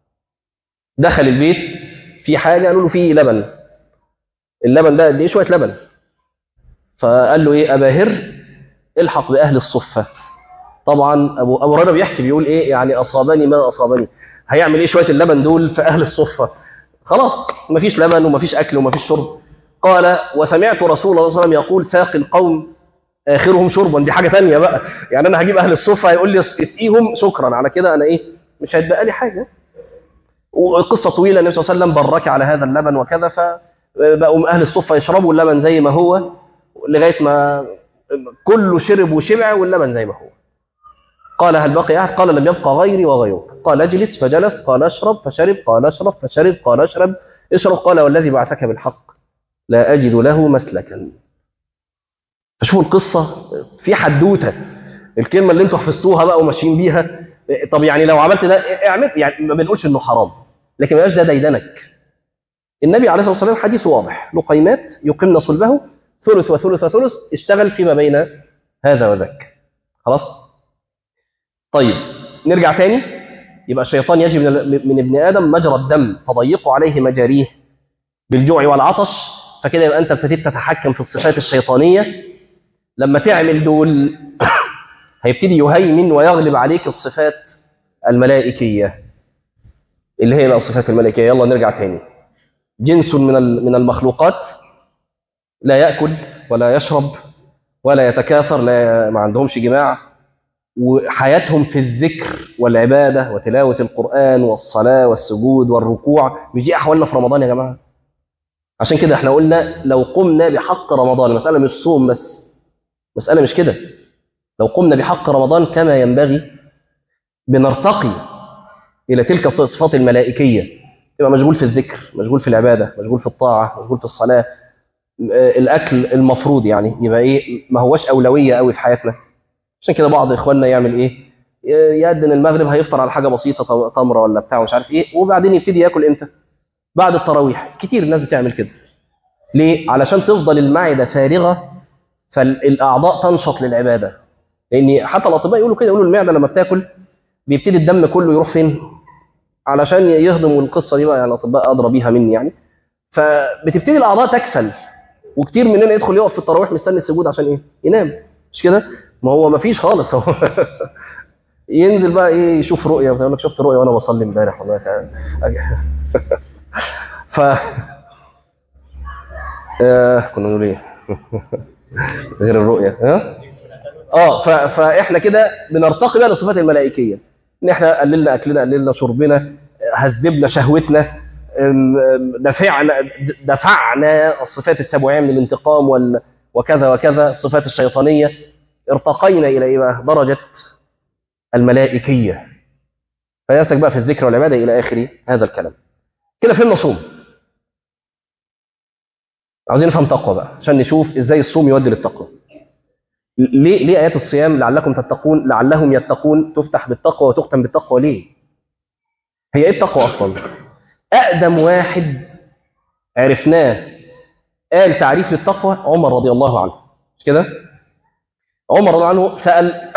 دخل البيت، في حاجه، قالوا له في لبن. اللبن ده قد ايه؟ شويه لبن. فقال له ايه؟ ابا هر الحق باهل الصفه. طبعا ابو ابو هريره بيحكي بيقول ايه يعني؟ اصابني ما اصابني. هيعمل ايه شويه اللبن دول في اهل الصفه؟ خلاص مفيش لبن ومفيش اكل ومفيش شرب. قال وسمعت رسول الله صلى الله عليه وسلم يقول ساقي القوم اخرهم شربا. دي حاجه ثانيه بقى. يعني انا هجيب اهل الصفه هيقول لي اسقيهم، شكرا على كده، انا ايه؟ مش هيتبقى لي حاجه. وقصه طويله، النبي صلى الله عليه وسلم برك على هذا اللبن وكذا، فبقوا اهل الصفه يشربوا اللبن زي ما هو لغايه ما كله شرب وشبع واللبن زي ما هو. قال هل بقي أحد؟ قال لم يبقى غيري وغيرك. قال اجلس فجلس. قال اشرب فشرب. قال اشرب فشرب. قال اشرب اشرب. قال والذي بعثك بالحق لا أجد له مسلكا. فشوفوا القصة في حدوتة. الكلمة اللي انتوا حفظتوها بقى وماشيين بيها، طب يعني لو عملت ده اعمل، يعني ما بنقولش انه حرام، لكن ما يبقاش ده ديدنك. النبي عليه الصلاة والسلام حديث واضح، لقيمات يقمن صلبه ثلث وثلث وثلث، اشتغل فيما بين هذا وذاك. خلاص؟ طيب نرجع تاني. يبقى الشيطان يجري من ابن آدم مجرى الدم فضيقوا عليه مجاريه بالجوع والعطش. فكده يبقى أنت ابتديت تتحكم في الصفات الشيطانية. لما تعمل دول هيبتدي يهيمن ويغلب عليك الصفات الملائكية. اللي هي بقى الصفات الملائكية. يلا نرجع تاني. جنس من من المخلوقات لا يأكل ولا يشرب ولا يتكاثر، لا ما عندهمش جماع، وحياتهم في الذكر والعبادة وتلاوة القرآن والصلاة والسجود والركوع. مش دي أحوالنا في رمضان يا جماعة؟ عشان كده احنا قلنا لو قمنا بحق رمضان، المسألة مش صوم بس، مسألة مش كده. لو قمنا بحق رمضان كما ينبغي بنرتقي إلى تلك الصفات الملائكية. يبقى مشغول في الذكر، مشغول في العبادة، مشغول في الطاعة، مشغول في الصلاة. الأكل المفروض يعني يبقى إيه؟ ما هوش أولوية قوي في حياتنا. عشان كده بعض إخواننا يعمل إيه؟ يأذن المغرب هيفطر على حاجة بسيطة، تمرة ولا بتاع مش عارف إيه، وبعدين يبتدي ياكل إمتى؟ بعد التراويح. كتير الناس بتعمل كده. ليه؟ علشان تفضل المعدة فارغة فالأعضاء تنشط للعبادة. لأن حتى الأطباء يقولوا كده، يقولوا المعدة لما بتاكل بيبتدي الدم كله يروح فين؟ علشان يهضموا القصة دي بقى، يعني الأطباء أدرى بيها مني يعني. فبتبتدي الأعضاء تكسل وكتير مننا يدخل يقف في التراويح مستني السجود عشان ايه؟ ينام. مش كده؟ ما هو ما فيش خالص. هو ينزل بقى ايه يشوف رؤيه، يقول لك شفت رؤيه وانا بصلي امبارح والله. ف آه كنا نقول ايه؟ غير الرؤيه. ها؟ اه ف... فاحنا كده بنرتقي بقى للصفات الملائكيه، ان احنا قللنا اكلنا، قللنا شربنا، هذبنا شهوتنا، دفعنا دفعنا الصفات السبعيه من الانتقام وال... وكذا وكذا، الصفات الشيطانيه، ارتقينا الى ايه بقى؟ درجه الملائكيه. فيسلك بقى في الذكر والعباده الى اخر هذا الكلام. كده فهمنا صوم. عاوزين نفهم تقوى بقى عشان نشوف ازاي الصوم يودي للتقوى. ليه ليه ايات الصيام لعلكم تتقون، لعلهم يتقون، تفتح بالتقوى وتختم بالتقوى؟ ليه؟ هي ايه التقوى اصلا؟ اقدم واحد عرفناه قال تعريف للتقوى عمر رضي الله عنه. مش كده؟ عمر رضي الله عنه سال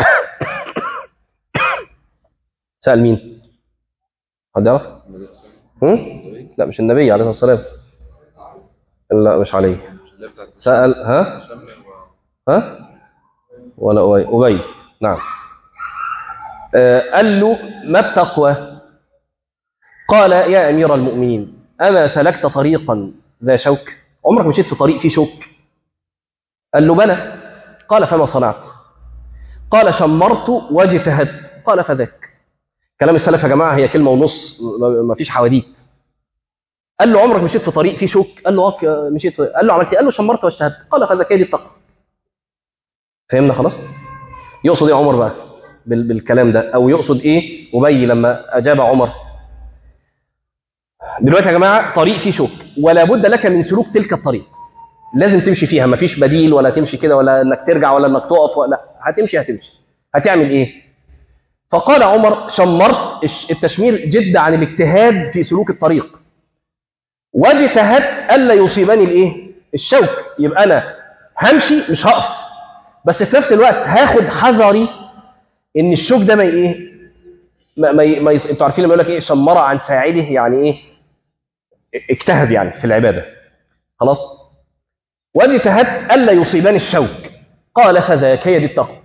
سال مين؟ حد يعرف؟ لا مش النبي عليه الصلاه والسلام. لا مش عليه. سال ها؟ ها؟ ولا أبي؟ أبي نعم. آه قال له ما التقوى؟ قال يا أمير المؤمنين أما سلكت طريقا ذا شوك؟ عمرك مشيت في طريق فيه شوك؟ قال له بلى. قال فما صنعت؟ قال شمرت واجتهدت. قال فذاك. كلام السلف يا جماعة هي كلمة ونص، ما فيش حواديت. قال له عمرك مشيت في طريق فيه شوك؟ قال له اه مشيت. قال له عملت ايه؟ قال له شمرت واجتهدت. قال فذاك، هي دي التقوى. فهمنا خلاص؟ يقصد ايه عمر بقى بالكلام ده؟ او يقصد ايه ابي لما اجاب عمر؟ دلوقتي يا جماعه طريق فيه شوك، ولا بد لك من سلوك تلك الطريق، لازم تمشي فيها، مفيش بديل، ولا تمشي كده ولا انك ترجع ولا انك تقف، ولا هتمشي هتمشي هتعمل ايه؟ فقال عمر شمرت، التشمير جد عن الاجتهاد في سلوك الطريق، واجتهدت الا يصيبني الايه؟ الشوك. يبقى انا همشي مش هقف، بس في نفس الوقت هاخد حذري ان الشوك ده ما ايه ما ما, ما يص... انتوا عارفين لما يقول لك ايه شمر عن فاعله، يعني ايه؟ اجتهد يعني في العباده. خلاص؟ واجتهدت الا يصيبني الشوك. قال فذاك، هي دي التقوى.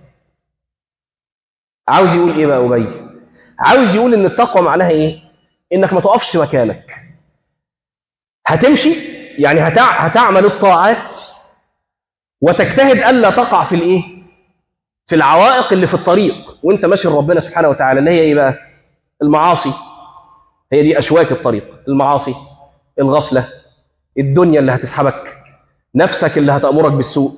عاوز يقول ايه بقى ابي؟ عاوز يقول ان التقوى معناها ايه؟ انك ما تقفش مكانك، هتمشي يعني هتع... هتعمل الطاعات وتجتهد الا تقع في الايه؟ في العوائق اللي في الطريق وانت ماشي لربنا سبحانه وتعالى، اللي هي ايه بقى؟ المعاصي. هي دي اشواك الطريق، المعاصي، الغفله، الدنيا اللي هتسحبك، نفسك اللي هتأمرك بالسوء،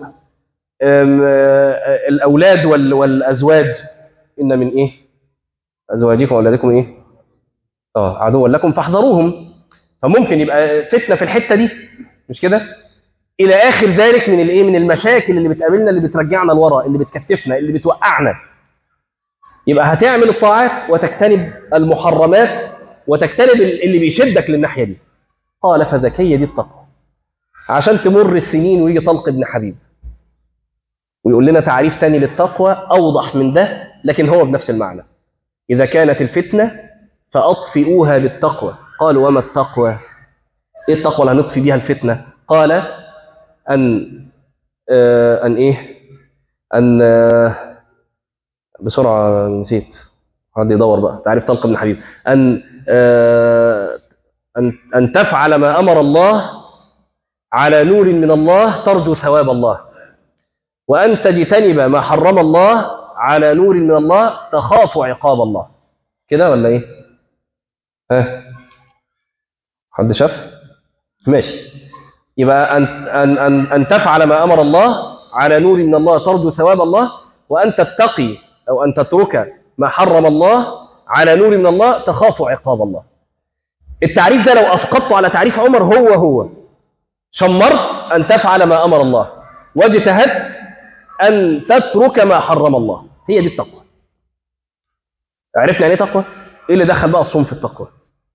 الاولاد والازواج، ان من ايه؟ ازواجكم واولادكم ايه؟ اه عدوا لكم فاحذروهم. فممكن يبقى فتنه في الحته دي، مش كده؟ الى اخر ذلك من الايه؟ من المشاكل اللي بتقابلنا، اللي بترجعنا لورا، اللي بتكتفنا، اللي بتوقعنا. يبقى هتعمل الطاعات وتجتنب المحرمات وتجتنب اللي بيشدك للناحيه دي. قال فذكيه دي التقوى. عشان تمر السنين ويجي طلق ابن حبيب ويقول لنا تعريف تاني للتقوى اوضح من ده، لكن هو بنفس المعنى. اذا كانت الفتنه فاطفئوها بالتقوى. قالوا وما التقوى؟ ايه التقوى اللي هنطفي بيها الفتنه؟ قال ان آه ان ايه ان آه بسرعه نسيت، حد يدور بقى تعريف طلق ابن حبيب. ان آه ان ان تفعل ما امر الله على نور من الله ترجو ثواب الله، وان تجتنب ما حرم الله على نور من الله تخاف عقاب الله. كده ولا ايه؟ ها حد شاف؟ ماشي. يبقى أن, أن, أن, أن تفعل ما أمر الله على نور من الله ترجو ثواب الله، وأن تتقي أو أن تترك ما حرم الله على نور من الله تخاف عقاب الله. التعريف ده لو أسقطته على تعريف عمر هو هو شمرت أن تفعل ما أمر الله، واجتهدت أن تترك ما حرم الله. هي دي التقوى. عرفنا يعني ايه تقوى؟ إيه اللي دخل بقى الصوم في التقوى؟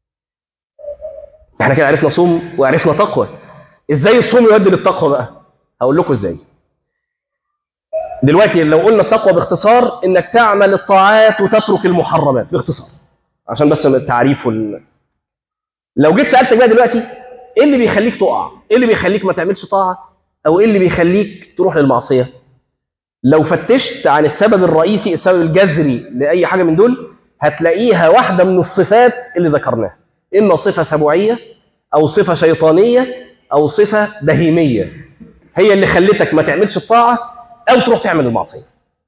احنا كده عرفنا صوم وعرفنا تقوى. ازاي الصوم يؤدي للتقوى بقى؟ هقول لكم ازاي. دلوقتي لو قلنا التقوى باختصار انك تعمل الطاعات وتترك المحرمات باختصار، عشان بس التعريف وال... لو جيت سالتك بقى دلوقتي ايه اللي بيخليك تقع؟ ايه اللي بيخليك ما تعملش طاعه او ايه اللي بيخليك تروح للمعصيه؟ لو فتشت عن السبب الرئيسي، السبب الجذري لاي حاجه من دول، هتلاقيها واحده من الصفات اللي ذكرناها، اما صفه سبوعيه او صفه شيطانيه او صفه بهيميه، هي اللي خلتك ما تعملش الطاعه او تروح تعمل المعصيه.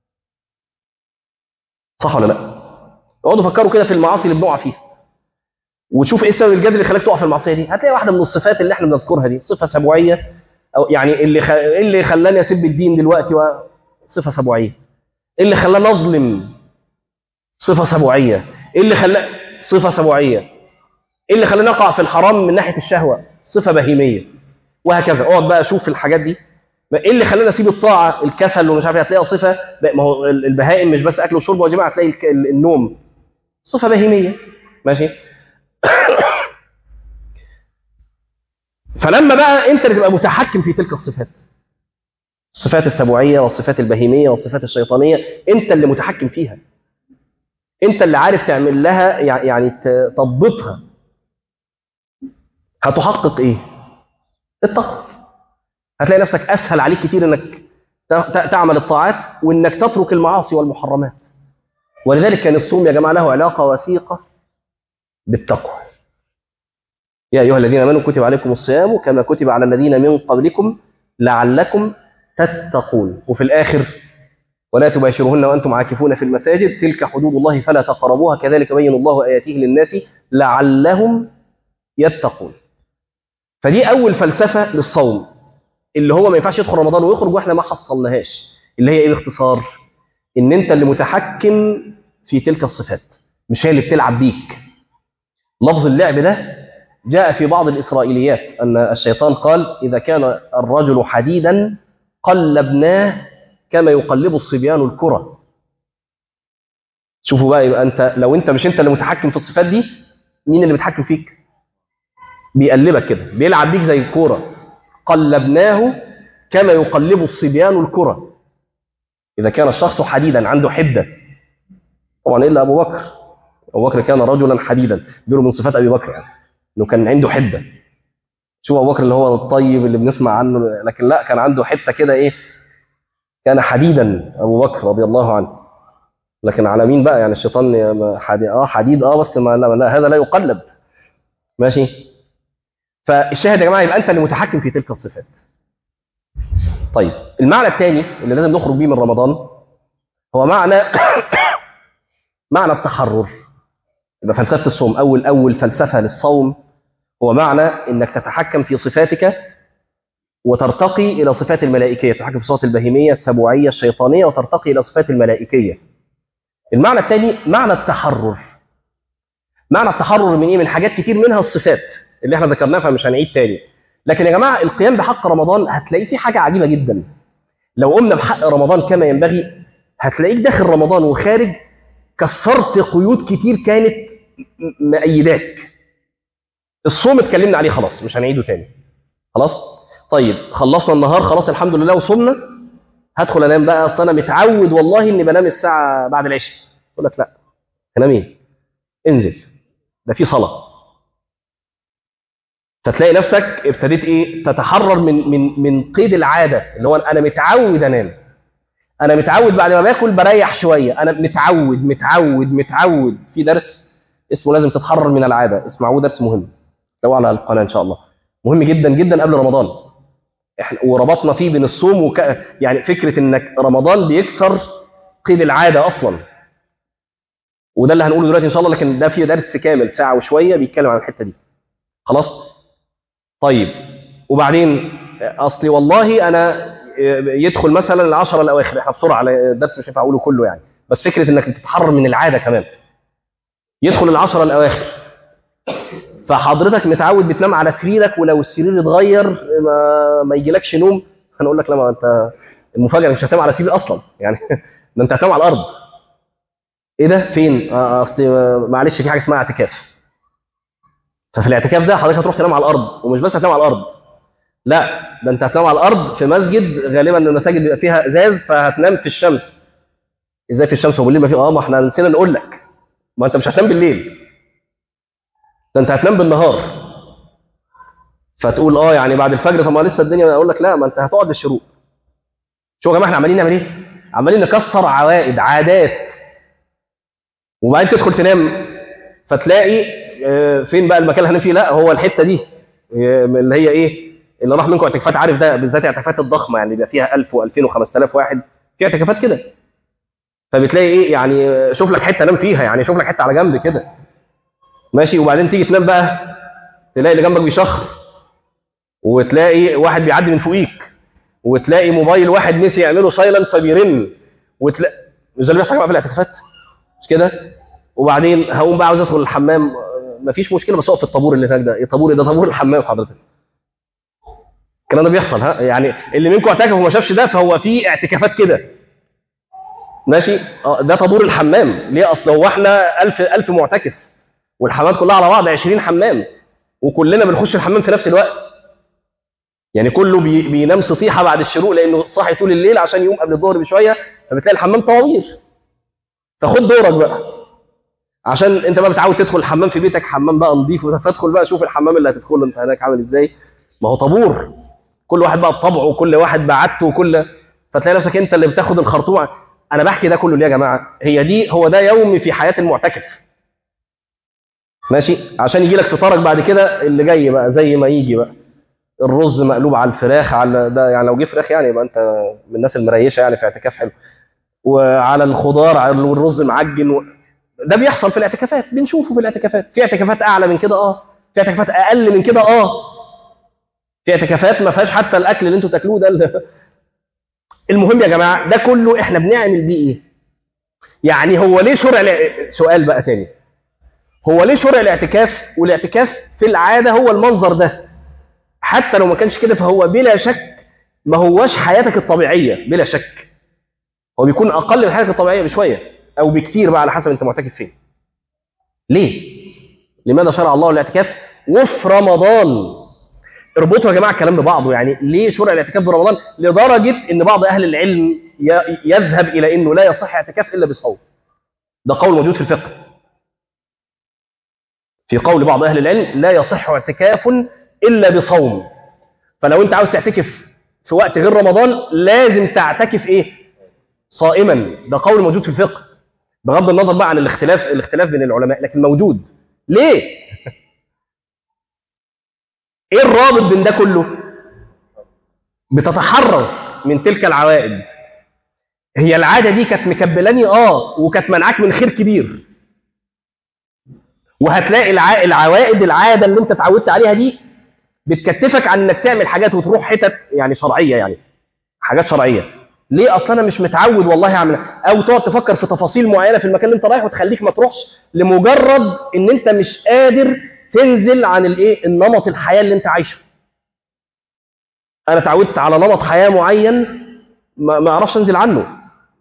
صح ولا لا؟ اقعدوا فكروا كده في المعاصي اللي بنقع فيها وتشوف ايه السبب الجذري اللي خلاك تقع في المعصيه دي، هتلاقي واحده من الصفات اللي احنا بنذكرها دي صفه سبوعيه، او يعني اللي خ... اللي خلاني اسب الدين دلوقتي و... صفه سبوعيه. ايه اللي خلاني اظلم؟ صفه سبوعيه. ايه اللي خلاني صفه سبوعيه. ايه اللي خلاني اقع في الحرام من ناحيه الشهوه؟ صفه بهيميه. وهكذا اقعد بقى اشوف في الحاجات دي ايه اللي خلاني اسيب الطاعه، الكسل ومش عارف ايه، هتلاقي صفه، ما هو البهائم مش بس اكل وشرب وجماعه، هتلاقي النوم صفه بهيميه. ماشي. فلما بقى انت اللي تبقى متحكم في تلك الصفات، الصفات السبوعيه والصفات البهيميه والصفات الشيطانيه، انت اللي متحكم فيها، انت اللي عارف تعمل لها يعني تضبطها، هتحقق ايه؟ التقوى. هتلاقي نفسك اسهل عليك كتير انك تعمل الطاعات وانك تترك المعاصي والمحرمات. ولذلك كان الصوم يا جماعه له علاقه وثيقه بالتقوى. يا ايها الذين امنوا كتب عليكم الصيام كما كتب على الذين من قبلكم لعلكم تتقون. وفي الاخر ولا تباشرهن وانتم عاكفون في المساجد تلك حدود الله فلا تقربوها كذلك يبين الله اياته للناس لعلهم يتقون. فدي اول فلسفه للصوم، اللي هو ما ينفعش يدخل رمضان ويخرج واحنا ما حصلناهاش، اللي هي ايه باختصار؟ ان انت اللي متحكم في تلك الصفات، مش هي اللي بتلعب بيك. لفظ اللعب ده جاء في بعض الاسرائيليات ان الشيطان قال اذا كان الرجل حديدا قلبناه كما يقلب الصبيان الكرة. شوفوا بقى، يبقى انت لو انت مش انت اللي متحكم في الصفات دي، مين اللي بيتحكم فيك؟ بيقلبك كده، بيلعب بيك زي الكوره. قلبناه كما يقلب الصبيان الكرة. اذا كان الشخص حديدا عنده حده، طبعا الا ابو بكر، ابو بكر كان رجلا حديدا، بيقولوا من صفات ابي بكر يعني انه كان عنده حده. شوف ابو بكر اللي هو الطيب اللي بنسمع عنه، لكن لا، كان عنده حته كده ايه، كان حديدا ابو بكر رضي الله عنه. لكن على مين بقى يعني؟ الشيطان حديد اه حديد اه بس ما لا, لا هذا لا يقلب. ماشي. فالشاهد يا جماعه، يبقى انت اللي متحكم في تلك الصفات. طيب المعنى الثاني اللي لازم نخرج بيه من رمضان هو معنى معنى التحرر. يبقى فلسفه الصوم، اول اول فلسفه للصوم هو معنى انك تتحكم في صفاتك وترتقي الى صفات الملائكيه، تتحكم في صفات البهيميه السبوعيه الشيطانيه وترتقي الى صفات الملائكيه. المعنى الثاني معنى التحرر. معنى التحرر من ايه؟ من حاجات كتير منها الصفات اللي احنا ذكرناها فمش هنعيد تاني. لكن يا جماعه القيام بحق رمضان هتلاقيه في حاجه عجيبه جدا. لو قمنا بحق رمضان كما ينبغي هتلاقيك داخل رمضان وخارج كسرت قيود كتير كانت مأيداك. الصوم اتكلمنا عليه خلاص مش هنعيده تاني. خلاص؟ طيب خلصنا النهار خلاص الحمد لله وصمنا، هدخل انام بقى، اصل انا متعود والله اني بنام الساعه بعد العشاء. يقول لك لا، تنام ايه؟ انزل، ده في صلاه. فتلاقي نفسك ابتديت ايه؟ تتحرر من من من قيد العاده، اللي هو انا متعود انام، انا متعود بعد ما باكل بريح شويه، انا متعود متعود متعود. في درس اسمه لازم تتحرر من العاده، اسمعوه، درس مهم لو على القناه ان شاء الله، مهم جدا جدا قبل رمضان. احنا وربطنا فيه بين الصوم وك... يعني فكره انك رمضان بيكسر قيد العاده اصلا، وده اللي هنقوله دلوقتي ان شاء الله، لكن ده فيه درس كامل ساعه وشويه بيتكلم عن الحته دي. خلاص؟ طيب وبعدين اصلي والله انا يدخل مثلا العشرة الاواخر، احنا بسرعه على الدرس مش هينفع اقوله كله يعني، بس فكره انك تتحرر من العاده كمان. يدخل العشرة الاواخر فحضرتك متعود بتنام على سريرك، ولو السرير اتغير ما, ما يجيلكش نوم، هنقول لك لا، ما انت المفاجاه مش هتنام على سرير اصلا يعني ده انت هتنام على الارض. ايه ده؟ فين؟ آه اصل معلش في حاجه اسمها اعتكاف. ففي الاعتكاف ده حضرتك هتروح تنام على الارض، ومش بس هتنام على الارض، لا ده انت هتنام على الارض في مسجد، غالبا المساجد بيبقى فيها ازاز فهتنام في الشمس. ازاي في الشمس وبالليل ما في؟ اه ما احنا نسينا نقول لك، ما انت مش هتنام بالليل، ده انت هتنام بالنهار. فتقول اه يعني بعد الفجر، طب ما لسه الدنيا، اقول لك لا، ما انت هتقعد للشروق. شوفوا يا جماعه احنا عمالين نعمل ايه؟ عمالين نكسر عوائد، عادات، وبعدين تدخل تنام فتلاقي آه، فين بقى المكان اللي هنام فيه؟ لا هو الحته دي آه، اللي هي ايه، اللي راح منكم اعتكافات عارف ده، بالذات الاعتكافات الضخمه يعني بيبقى فيها ألف وألفين وخمسة آلاف واحد، في اعتكافات كده. فبتلاقي ايه يعني آه، شوف لك حته نام فيها، يعني شوف لك حته على جنب كده ماشي. وبعدين تيجي تنام بقى تلاقي اللي جنبك بيشخر، وتلاقي واحد بيعدي من فوقيك، وتلاقي موبايل واحد نسي يعمله سايلنت فبيرن، وتلاقي مش ده اللي بيحصل بقى في الاعتكافات؟ مش كده؟ وبعدين هقوم بقى عاوز ادخل الحمام، مفيش مشكله بس اقف في الطابور اللي هناك ده. ايه طابور؟ ده طابور الحمام حضرتك. الكلام ده بيحصل، ها يعني اللي منكم اعتكف وما شافش ده فهو في اعتكافات كده ماشي. اه ده طابور الحمام. ليه؟ اصل هو احنا ألف ألف معتكف والحمامات كلها على بعض عشرين حمام، وكلنا بنخش الحمام في نفس الوقت، يعني كله بي بينام سطيحه بعد الشروق لانه صاحي طول الليل عشان يقوم قبل الظهر بشويه، فبتلاقي الحمام طوابير. فخد دورك بقى، عشان انت بقى بتعود تدخل الحمام في بيتك، حمام بقى نظيف، فادخل بقى شوف الحمام اللي هتدخله انت هناك عامل ازاي. ما هو طابور، كل واحد بقى بطبعه وكل واحد بعدته وكل، فتلاقي نفسك انت اللي بتاخد الخرطوم. انا بحكي ده كله ليه يا جماعه؟ هي دي، هو ده يومي في حياه المعتكف ماشي، عشان يجي لك فطارك بعد كده اللي جاي بقى زي ما يجي بقى، الرز مقلوب على الفراخ، على ده يعني لو جه فراخ يعني يبقى انت من الناس المريشه يعني في اعتكاف حلو، وعلى الخضار على والرز معجن و... ده بيحصل في الاعتكافات، بنشوفه في الاعتكافات. في اعتكافات اعلى من كده اه، في اعتكافات اقل من كده اه، في اعتكافات ما فيهاش حتى الاكل اللي انتوا تاكلوه ده اللي... المهم يا جماعه ده كله احنا بنعمل بيه ايه؟ يعني هو ليه شرع الع- سؤال بقى تاني، هو ليه شرع الاعتكاف؟ والاعتكاف في العاده هو المنظر ده، حتى لو ما كانش كده فهو بلا شك ما هوش حياتك الطبيعيه، بلا شك هو بيكون اقل من حياتك الطبيعيه بشويه او بكتير بقى على حسب انت معتكف فين. ليه؟ لماذا شرع الله الاعتكاف وفي رمضان؟ اربطوا يا جماعه الكلام ببعضه، يعني ليه شرع الاعتكاف في رمضان؟ لدرجه ان بعض اهل العلم ي- يذهب الى انه لا يصح اعتكاف الا بصوم. ده قول موجود في الفقه، في قول بعض اهل العلم لا يصح اعتكاف الا بصوم. فلو انت عاوز تعتكف في وقت غير رمضان لازم تعتكف ايه؟ صائما. ده قول موجود في الفقه، بغض النظر بقى عن الاختلاف الاختلاف بين العلماء، لكن موجود. ليه؟ ايه الرابط بين ده كله؟ بتتحرر من تلك العوائد. هي العاده دي كانت مكبلاني اه، وكانت منعاك من خير كبير، وهتلاقي الع... العوائد العاده اللي انت اتعودت عليها دي بتكتفك عن انك تعمل حاجات وتروح حتت يعني شرعيه، يعني حاجات شرعيه. ليه؟ اصلا انا مش متعود والله اعمل، او تقعد تفكر في تفاصيل معينه في المكان اللي انت رايح وتخليك ما تروحش لمجرد ان انت مش قادر تنزل عن الايه، النمط الحياه اللي انت عايشه. انا اتعودت على نمط حياه معين ما ما اعرفش انزل عنه،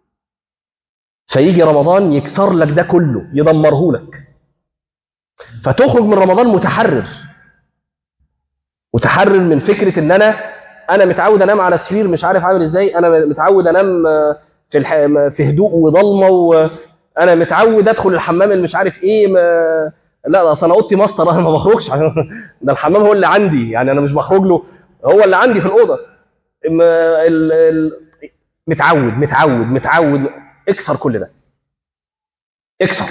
فيجي رمضان يكسر لك ده كله، يدمره لك، فتخرج من رمضان متحرر، متحرر من فكره ان انا انا متعود انام على السرير مش عارف عامل ازاي، انا متعود انام آه، في الح... في هدوء وضلمه، وانا متعود ادخل الحمام اللي مش عارف ايه ما... لا ده اصل انا اوضتي ماستر انا ما بخرجش عشان ده الحمام هو اللي عندي، يعني انا مش بخرج له، هو اللي عندي في الاوضه. م- ال... ال... متعود متعود متعود. اكسر كل ده، اكسر.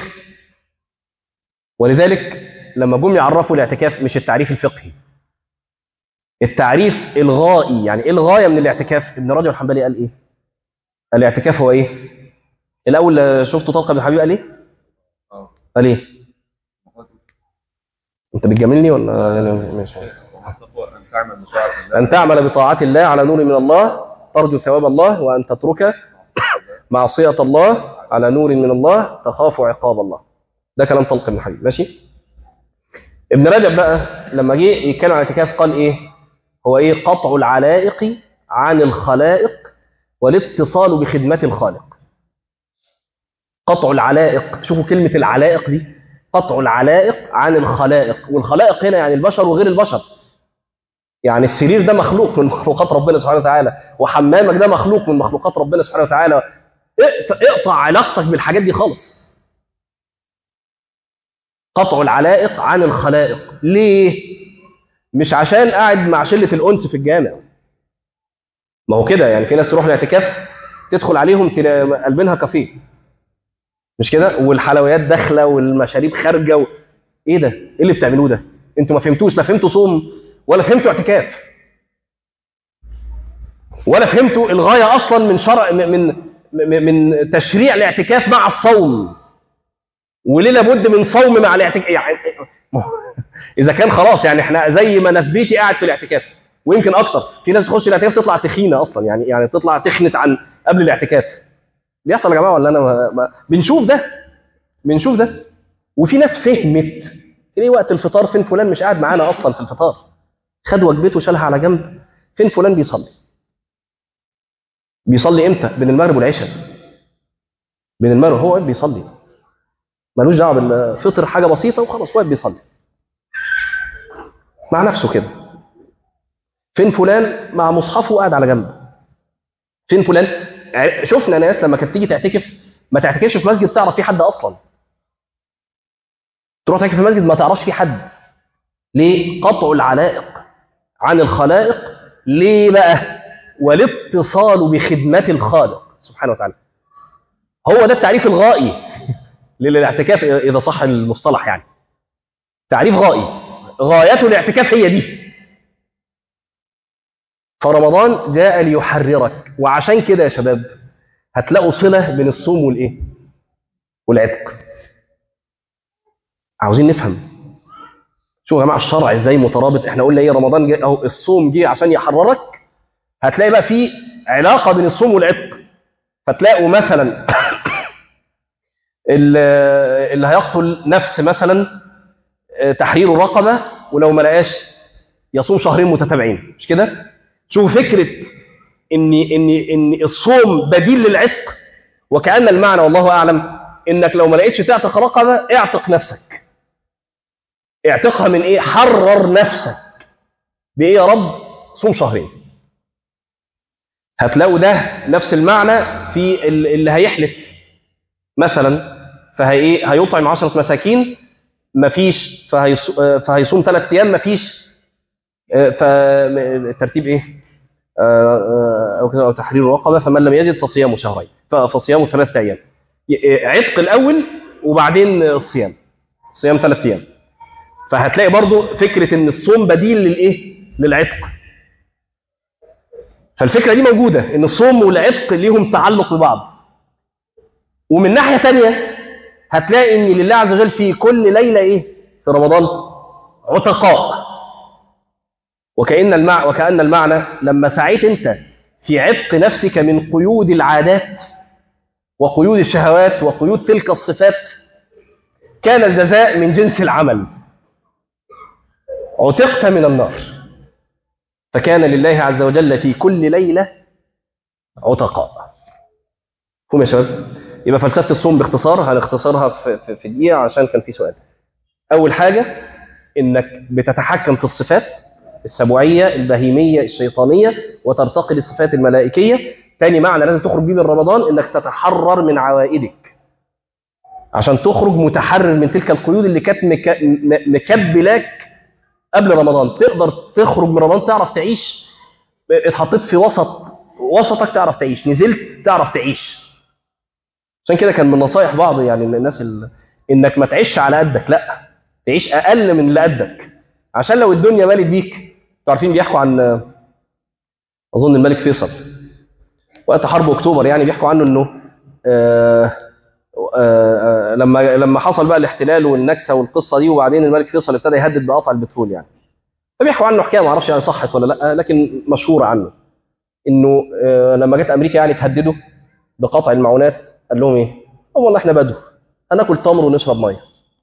ولذلك لما جم يعرفوا الاعتكاف مش التعريف الفقهي، التعريف الغائي. يعني ايه الغايه من الاعتكاف؟ ابن رجب الحنبلي قال ايه؟ الاعتكاف هو ايه؟ الاول شفتوا طلقه بن حبيب قال ايه؟ اه قال ايه؟ انت بتجاملني ولا أنا ماشي؟ والتقوى ان تعمل بطاعه الله ان تعمل بطاعه الله على نور من الله ترجو ثواب الله، وان تترك معصيه الله على نور من الله تخاف عقاب الله. ده كلام طلق بن حبيب ماشي. ابن رجب بقى لما جه يتكلم عن الاعتكاف قال ايه؟ هو ايه؟ قطع العلائق عن الخلائق والاتصال بخدمه الخالق. قطع العلائق، شوفوا كلمة العلائق دي، قطع العلائق عن الخلائق، والخلائق هنا يعني البشر وغير البشر، يعني السرير ده مخلوق من مخلوقات ربنا سبحانه وتعالى، وحمامك ده مخلوق من مخلوقات ربنا سبحانه وتعالى. اقطع اقطع علاقتك بالحاجات دي خالص. قطع العلائق عن الخلائق. ليه؟ مش عشان قاعد مع شله الانس في الجامع. ما هو كده يعني، في ناس تروح الاعتكاف تدخل عليهم تلاقي قلبينها كافيه، مش كده؟ والحلويات داخله والمشاريب خارجه و... ايه ده؟ ايه اللي بتعملوه ده؟ انتوا ما فهمتوش، لا فهمتوا صوم ولا فهمتوا اعتكاف ولا فهمتوا الغايه اصلا من شرع من من من تشريع الاعتكاف مع الصوم. وليه لابد من صوم مع الاعتكاف يعني؟ اذا كان خلاص يعني احنا زي ما انا في بيتي قاعد في الاعتكاف ويمكن اكتر، في ناس تخش الاعتكاف تطلع تخينه اصلا، يعني يعني تطلع تخنت عن قبل الاعتكاف. بيحصل يا جماعه ولا انا ما ما بنشوف ده؟ بنشوف ده. وفي ناس فهمت تلاقي وقت الفطار فين فلان مش قاعد معانا اصلا في الفطار، خد وجبته وشالها على جنب. فين فلان بيصلي؟ بيصلي امتى؟ بين المغرب والعشاء. بين المغرب هو واقف بيصلي، ملوش دعوه بالفطر، حاجه بسيطه وخلاص واقف بيصلي مع نفسه كده. فين فلان؟ مع مصحفه قاعد على جنب. فين فلان؟ شفنا ناس لما كانت تيجي تعتكف ما تعتكفش في مسجد تعرف فيه حد اصلا، تروح تعتكف في مسجد ما تعرفش فيه حد. ليه؟ قطع العلائق عن الخلائق. ليه بقى؟ والاتصال بخدمة الخالق سبحانه وتعالى. هو ده التعريف الغائي للاعتكاف إذا صح المصطلح يعني. تعريف غائي، غايته الاعتكاف هي دي. فرمضان جاء ليحررك، وعشان كده يا شباب هتلاقوا صلة بين الصوم والإيه؟ والعتق. عاوزين نفهم شوفوا يا جماعة الشرع ازاي مترابط. احنا قلنا ايه؟ رمضان جه اهو، الصوم جه عشان يحررك. هتلاقي بقى في علاقة بين الصوم والعتق. فتلاقوا مثلا اللي هيقتل نفس مثلا تحرير رقبة، ولو ما لقاش يصوم شهرين متتابعين، مش كده؟ شوفوا فكرة ان ان ان الصوم بديل للعتق، وكأن المعنى والله اعلم انك لو ما لقيتش تعتق رقبة اعتق نفسك. اعتقها من ايه؟ حرر نفسك بايه يا رب؟ صوم شهرين. هتلاقوا ده نفس المعنى في اللي هيحلف مثلا، فهي هيطعم عشرة مساكين مفيش، فهيصوم ثلاث ايام مفيش، فالترتيب ايه؟ او كذا، او تحرير رقبه، فمن لم يجد فصيام شهرين، فصيام ثلاثه ايام. عتق الاول وبعدين الصيام، صيام ثلاث ايام. فهتلاقي برضو فكره ان الصوم بديل للايه؟ للعتق. فالفكره دي موجوده ان الصوم والعتق ليهم تعلق ببعض. ومن ناحيه ثانيه هتلاقي ان لله عز وجل في كل ليله ايه؟ في رمضان عتقاء. وكأن المعنى وكأن المعنى لما سعيت انت في عتق نفسك من قيود العادات وقيود الشهوات وقيود تلك الصفات، كان الجزاء من جنس العمل. عتقت من النار، فكان لله عز وجل في كل ليلة عتقاء. فهم يا شباب؟ يبقى فلسفة الصوم باختصار هنختصرها في, في, في دقيقة عشان كان في سؤال. أول حاجة إنك بتتحكم في الصفات السبوعية البهيمية الشيطانية وترتقي للصفات الملائكية. تاني معنى لازم تخرج بيه من رمضان إنك تتحرر من عوائدك عشان تخرج متحرر من تلك القيود اللي كانت مكبلاك قبل رمضان. تقدر تخرج من رمضان تعرف تعيش. اتحطيت في وسط وسطك تعرف تعيش، نزلت تعرف تعيش. عشان كده كان من نصايح بعض يعني الناس ال... إنك ما تعيش على قدك، لا تعيش أقل من اللي قدك، عشان لو الدنيا مالت بيك. عارفين بيحكوا عن أظن الملك فيصل وقت حرب أكتوبر، يعني بيحكوا عنه إنه آآ آآ لما لما حصل بقى الاحتلال والنكسة والقصة دي، وبعدين الملك فيصل ابتدى يهدد بقطع البترول يعني. فبيحكوا عنه حكاية ما اعرفش يعني صحت ولا لا، لكن مشهورة عنه إنه لما جت أمريكا يعني تهددوا بقطع المعونات، قال لهم إيه؟ قال والله إحنا بدو هناكل تمر ونشرب مية.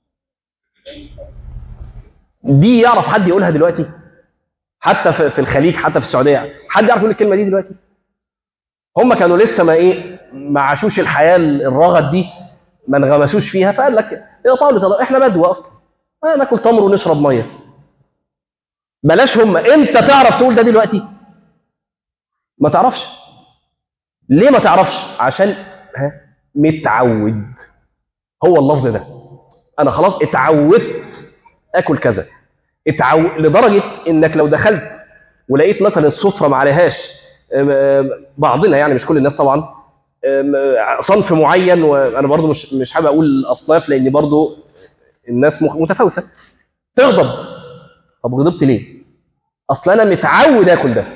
دي يعرف حد يقولها دلوقتي؟ حتى في الخليج، حتى في السعوديه، حد يعرف يقول الكلمه دي دلوقتي؟ هم كانوا لسه ما ايه ما عاشوش الحياه الرغد دي، ما انغمسوش فيها، فقال لك يا طاوله احنا بدو اصلا ناكل تمر ونشرب ميه. بلاش هم، انت تعرف تقول ده دلوقتي؟ ما تعرفش. ليه ما تعرفش؟ عشان ها متعود. هو اللفظ ده، انا خلاص اتعودت اكل كذا، اتعو... لدرجه انك لو دخلت ولقيت مثلا السفره ما عليهاش أم- أم- بعضنا يعني مش كل الناس طبعا أم- صنف معين، وانا برضو مش مش حابب اقول الاصناف لان برضو الناس مخ- متفاوته، تغضب. طب غضبت ليه؟ اصل انا متعود اكل ده.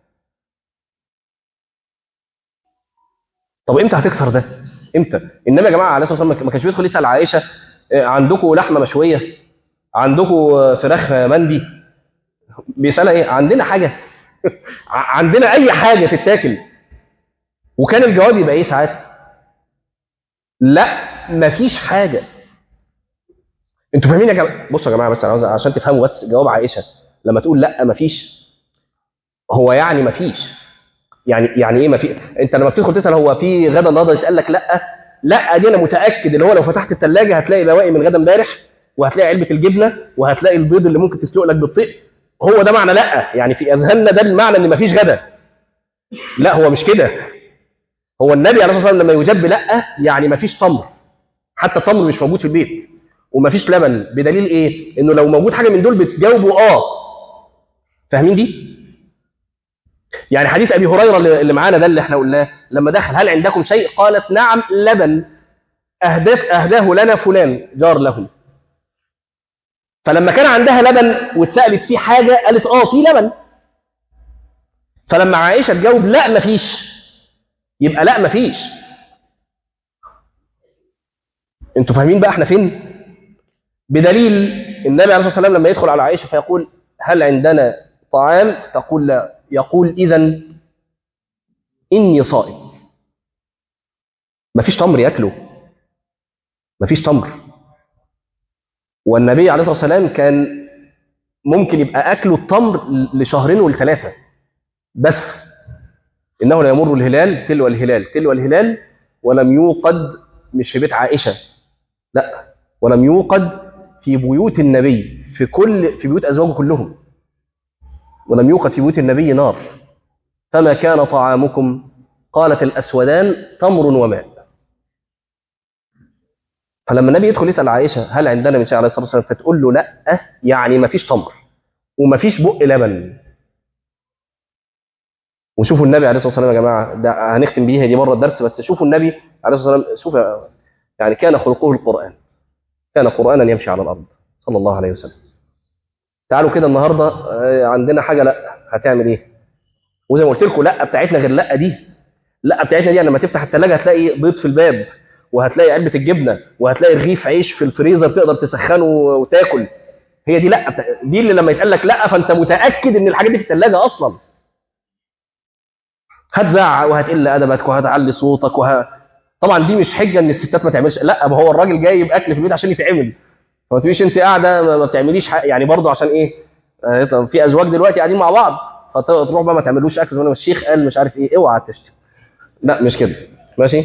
طب امتى هتكسر ده؟ امتى؟ النبي يا جماعه عليه الصلاه والسلام ما كانش بيدخل يسال عائشه آه، عندكم لحمه مشويه؟ عندكم آه، فراخ مندي؟ بيسالها ايه؟ عندنا حاجه؟ ع- عندنا اي حاجه تتاكل؟ وكان الجواب يبقى ايه ساعات؟ لا مفيش حاجه. انتوا فاهمين يا جماعه؟ بصوا يا جماعه بس انا عاوز عشان تفهموا بس جواب عائشه لما تقول لا مفيش، هو يعني مفيش. يعني يعني ايه مفيش؟ انت لما بتدخل تسال هو في غدا النهارده يتقال لك لا؟ لا دي انا متاكد ان هو لو فتحت الثلاجه هتلاقي بواقي من غدا امبارح، وهتلاقي علبه الجبنه، وهتلاقي البيض اللي ممكن تسلق لك بالطيق. هو ده معنى لا، يعني في اذهاننا ده المعنى ان مفيش غدا. لا هو مش كده. هو النبي عليه الصلاه والسلام لما يجاب لا يعني مفيش تمر، حتى التمر مش موجود في البيت، ومفيش لبن، بدليل ايه؟ انه لو موجود حاجه من دول بتجاوبوا اه. فاهمين دي؟ يعني حديث ابي هريره اللي اللي معانا ده اللي احنا قلناه، لما دخل هل عندكم شيء؟ قالت نعم لبن اهداه اهداه لنا فلان جار لهم. فلما كان عندها لبن واتسالت فيه حاجه قالت اه في لبن. فلما عائشه تجاوب لا مفيش، يبقى لا مفيش. انتوا فاهمين بقى احنا فين؟ بدليل النبي عليه الصلاه والسلام لما يدخل على عائشه فيقول هل عندنا طعام؟ تقول لا، يقول اذا اني صائم. مفيش تمر ياكله، مفيش تمر. والنبي عليه الصلاه والسلام كان ممكن يبقى اكله التمر لشهرين ولثلاثه بس. انه لا يمر الهلال تلو الهلال تلو الهلال ولم يوقد، مش في بيت عائشه، لا، ولم يوقد في بيوت النبي، في كل في بيوت ازواجه كلهم، ولم يوقد في بيوت النبي نار. فما كان طعامكم؟ قالت الاسودان تمر وماء. فلما النبي يدخل يسال عائشه هل عندنا من شيء عليه الصلاه والسلام فتقول له لا، يعني ما فيش تمر وما فيش بق لبن. وشوفوا النبي عليه الصلاه والسلام يا جماعه، ده هنختم بيها دي مره الدرس، بس شوفوا النبي عليه الصلاه والسلام، شوف يعني كان خلقه القران، كان قرانا يمشي على الارض صلى الله عليه وسلم. تعالوا كده النهارده آه، عندنا حاجه لا، هتعمل ايه؟ وزي ما قلت لكم لا بتاعتنا غير لا دي. لا بتاعتنا دي يعني لما تفتح الثلاجه هتلاقي بيض في الباب، وهتلاقي علبه الجبنه، وهتلاقي رغيف عيش في الفريزر تقدر تسخنه وتاكل. هي دي لا بتاع... دي اللي لما يتقال لك لا فانت متاكد ان الحاجات دي في الثلاجه اصلا. هتزعق وهتقل ادبك وهتعلي صوتك وه... طبعا دي مش حجه ان الستات ما تعملش، لا، ما هو الراجل جايب اكل في البيت عشان يتعمل، فما تبقيش انت قاعده ما ما بتعمليش حق. يعني برضه عشان ايه؟ آه، طب في ازواج دلوقتي قاعدين مع بعض فتروح بقى ما تعملوش اكل زي ما الشيخ قال مش عارف ايه، اوعى تشتم. لا مش كده. ماشي.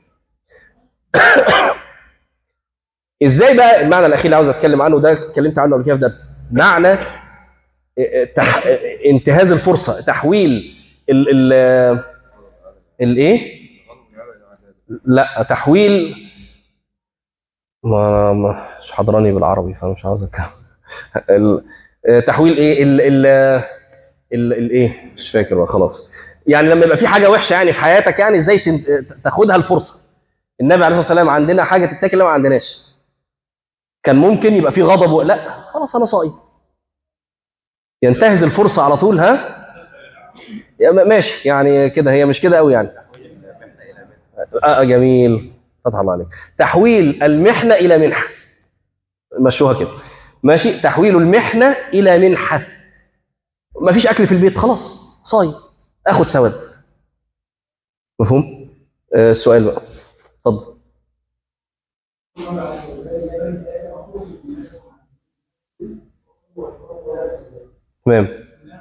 ازاي بقى المعنى الاخير اللي عاوز اتكلم عنه ده اتكلمت عنه قبل كده في درس، معنى آه، آه، تح... آه، انتهاز الفرصه، تحويل ال ال الايه؟ لا تحويل، ما ما- مش حضراني بالعربي فمش عاوز اتكلم. ال- آه، تحويل ايه ال ال ال الايه مش فاكر بقى خلاص. يعني لما يبقى في حاجه وحشه يعني في حياتك، يعني ازاي تن- تاخدها الفرصه. النبي عليه الصلاه والسلام عندنا حاجه تتاكل لا ما عندناش، كان ممكن يبقى في غضب و... لا خلاص انا صايم، ينتهز الفرصه على طول. ها يا م- ماشي يعني كده، هي مش كده قوي يعني. آه جميل، فتح الله عليك. تحويل المحنه الى منحه، مشوها كده. ماشي، تحويل المحنه الى منحه. ما فيش اكل في البيت خلاص صايم، اخد سواد. مفهوم؟ آه السؤال بقى، اتفضل. تمام.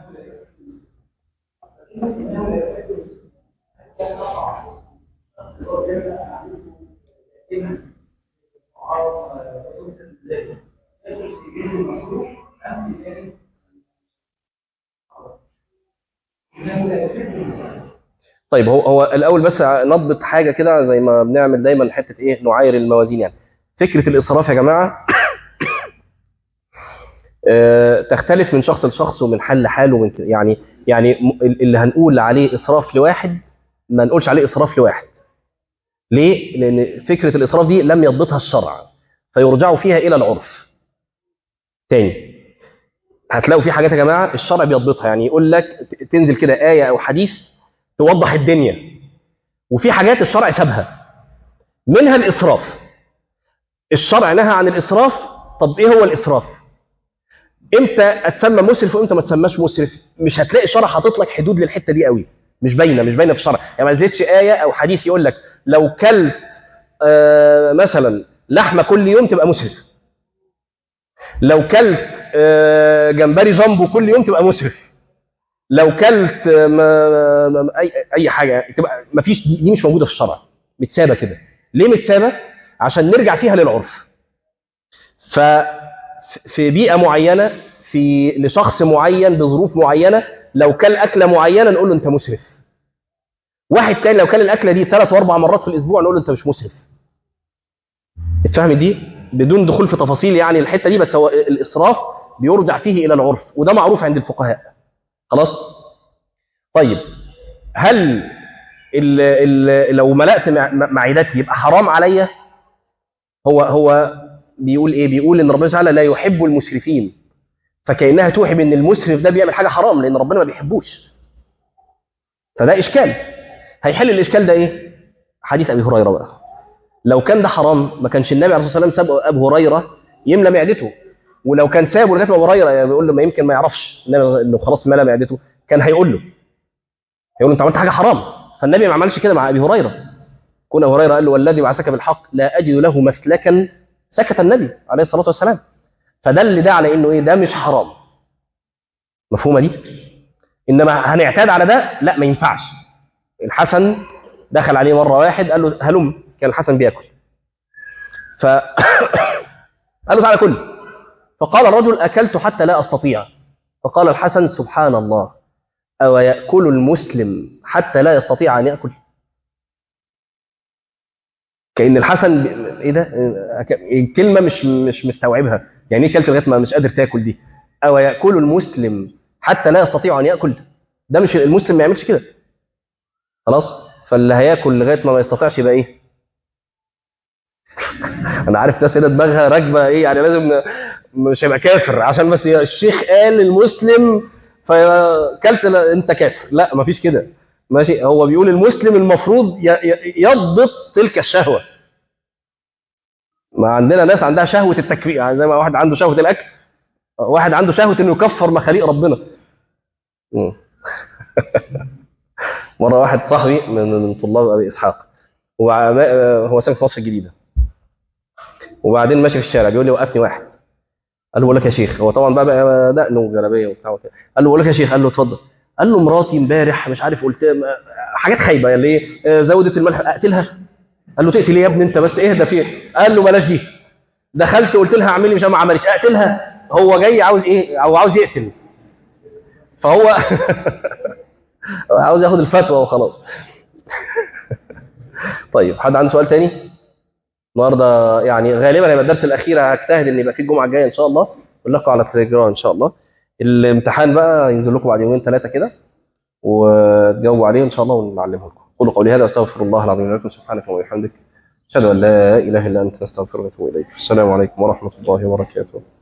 طيب هو هو الاول بس نضبط حاجه كده زي ما بنعمل دايما، حته ايه، نعاير الموازين يعني. فكره الاسراف يا جماعه آه، تختلف من شخص لشخص ومن حال لحال ومن كده. يعني يعني م- اللي هنقول عليه إسراف لواحد ما نقولش عليه إسراف لواحد. ليه؟ لأن فكرة الإسراف دي لم يضبطها الشرع، فيرجع فيها إلى العرف. تاني، هتلاقوا في حاجات يا جماعة الشرع بيضبطها، يعني يقول لك ت- تنزل كده آية أو حديث توضح الدنيا، وفي حاجات الشرع سابها، منها الإسراف. الشرع نهى عن الإسراف. طب إيه هو الإسراف؟ إمتى أتسمى مسرف وإمتى ما تسماش مسرف؟ مش هتلاقي الشرع حاطط لك حدود للحتة دي قوي، مش باينة مش باينة في الشرع. يعني ما نزلتش آية أو حديث يقول لك لو كلت آه مثلا لحمة كل يوم تبقى مسرف، لو كلت آه جمبري جامبو كل يوم تبقى مسرف، لو كلت آه ما ما أي, أي حاجة تبقى ما فيش. دي, دي مش موجودة في الشرع، متسابة كده. ليه متسابة؟ عشان نرجع فيها للعرف. ففي بيئة معينة، في لشخص معين بظروف معينة، لو كل أكلة معينة نقول له أنت مسرف. واحد تاني لو كل الأكلة دي ثلاث وأربع مرات في الأسبوع نقول له أنت مش مسرف. اتفهم دي بدون دخول في تفاصيل يعني الحتة دي، بس هو الإسراف بيرجع فيه إلى العرف، وده معروف عند الفقهاء. خلاص؟ طيب، هل ال ال لو ملأت مع- معدتي يبقى حرام عليا؟ هو هو بيقول ايه؟ بيقول ان ربنا تعالى لا يحب المسرفين، فكأنها توحي ان المسرف ده بيعمل حاجه حرام لان ربنا ما بيحبوش. فده اشكال. هيحل الاشكال ده ايه؟ حديث ابي هريره بقى. لو كان ده حرام ما كانش النبي عليه الصلاه والسلام ساب ابو هريره يملى معدته. ولو كان سابه لغايه ما ابو هريره يعني بيقول له ما يمكن ما يعرفش النبي انه خلاص ملى معدته، كان هيقول له هيقول له انت عملت حاجه حرام. فالنبي ما عملش كده مع ابي هريره. كون ابو هريره قال له والذي بعثك بالحق لا اجد له مسلكا، سكت النبي عليه الصلاه والسلام. فدل ده على انه ايه؟ ده مش حرام. مفهومه دي؟ انما هنعتاد على ده؟ لا، ما ينفعش. الحسن دخل عليه مره واحد قال له هلم، كان الحسن بياكل، فقال له تعالى كل. فقال الرجل اكلت حتى لا استطيع. فقال الحسن سبحان الله، او ياكل المسلم حتى لا يستطيع ان ياكل؟ كأن الحسن ب... ايه ده؟ الكلمه مش مش مستوعبها. يعني ايه كلت لغايه ما مش قادر تاكل دي؟ او ياكل المسلم حتى لا يستطيع ان ياكل؟ ده مش المسلم ما يعملش كده. خلاص؟ فاللي هياكل لغايه ما ما يستطيعش يبقى ايه؟ انا عارف ناس هنا دماغها راكبه ايه، يعني لازم ن- مش هيبقى كافر عشان بس الشيخ قال المسلم فكلت لا- انت كافر. لا، مفيش كده. ماشي، هو بيقول المسلم المفروض ي- ي- يضبط تلك الشهوه. ما عندنا ناس عندها شهوه التكفير، يعني زي ما واحد عنده شهوه الاكل، واحد عنده شهوه انه يكفر مخاليق ربنا. مم. مره واحد صاحبي من من طلاب ابي اسحاق، هو عم- هو ساكن في مصر الجديده، وبعدين ماشي في الشارع بيقول لي وقفني واحد، قال له بقول لك يا شيخ، هو طبعا بقى بقى دقن وجلابيه وبتاع وكده. قال له بقول لك يا شيخ، قال له اتفضل. قال له مراتي امبارح مش عارف قلت حاجات خايبه يعني ايه، آه، زودت الملح اقتلها. قال له تقتل ايه يا ابني انت بس اهدى فيه. قال له بلاش دي. دخلت قلت لها اعمل لي مش ما عملتش اقتلها. هو جاي عاوز ايه؟ او عاوز يقتل. فهو عاوز ياخد الفتوى وخلاص. طيب، حد عنده سؤال تاني؟ النهارده يعني غالبا هيبقى الدرس الاخير، هجتهد ان يبقى فيه الجمعه الجايه ان شاء الله. اقول لكم على التليجرام ان شاء الله. الامتحان بقى ينزل لكم بعد يومين ثلاثه كده، وتجاوبوا عليه ان شاء الله ونعلمه لكم. قولوا قولي هذا، استغفر الله العظيم لكم، سبحانك وبحمدك، اشهد ان لا اله الا انت، نستغفرك ونتوب اليك. السلام عليكم ورحمه الله وبركاته.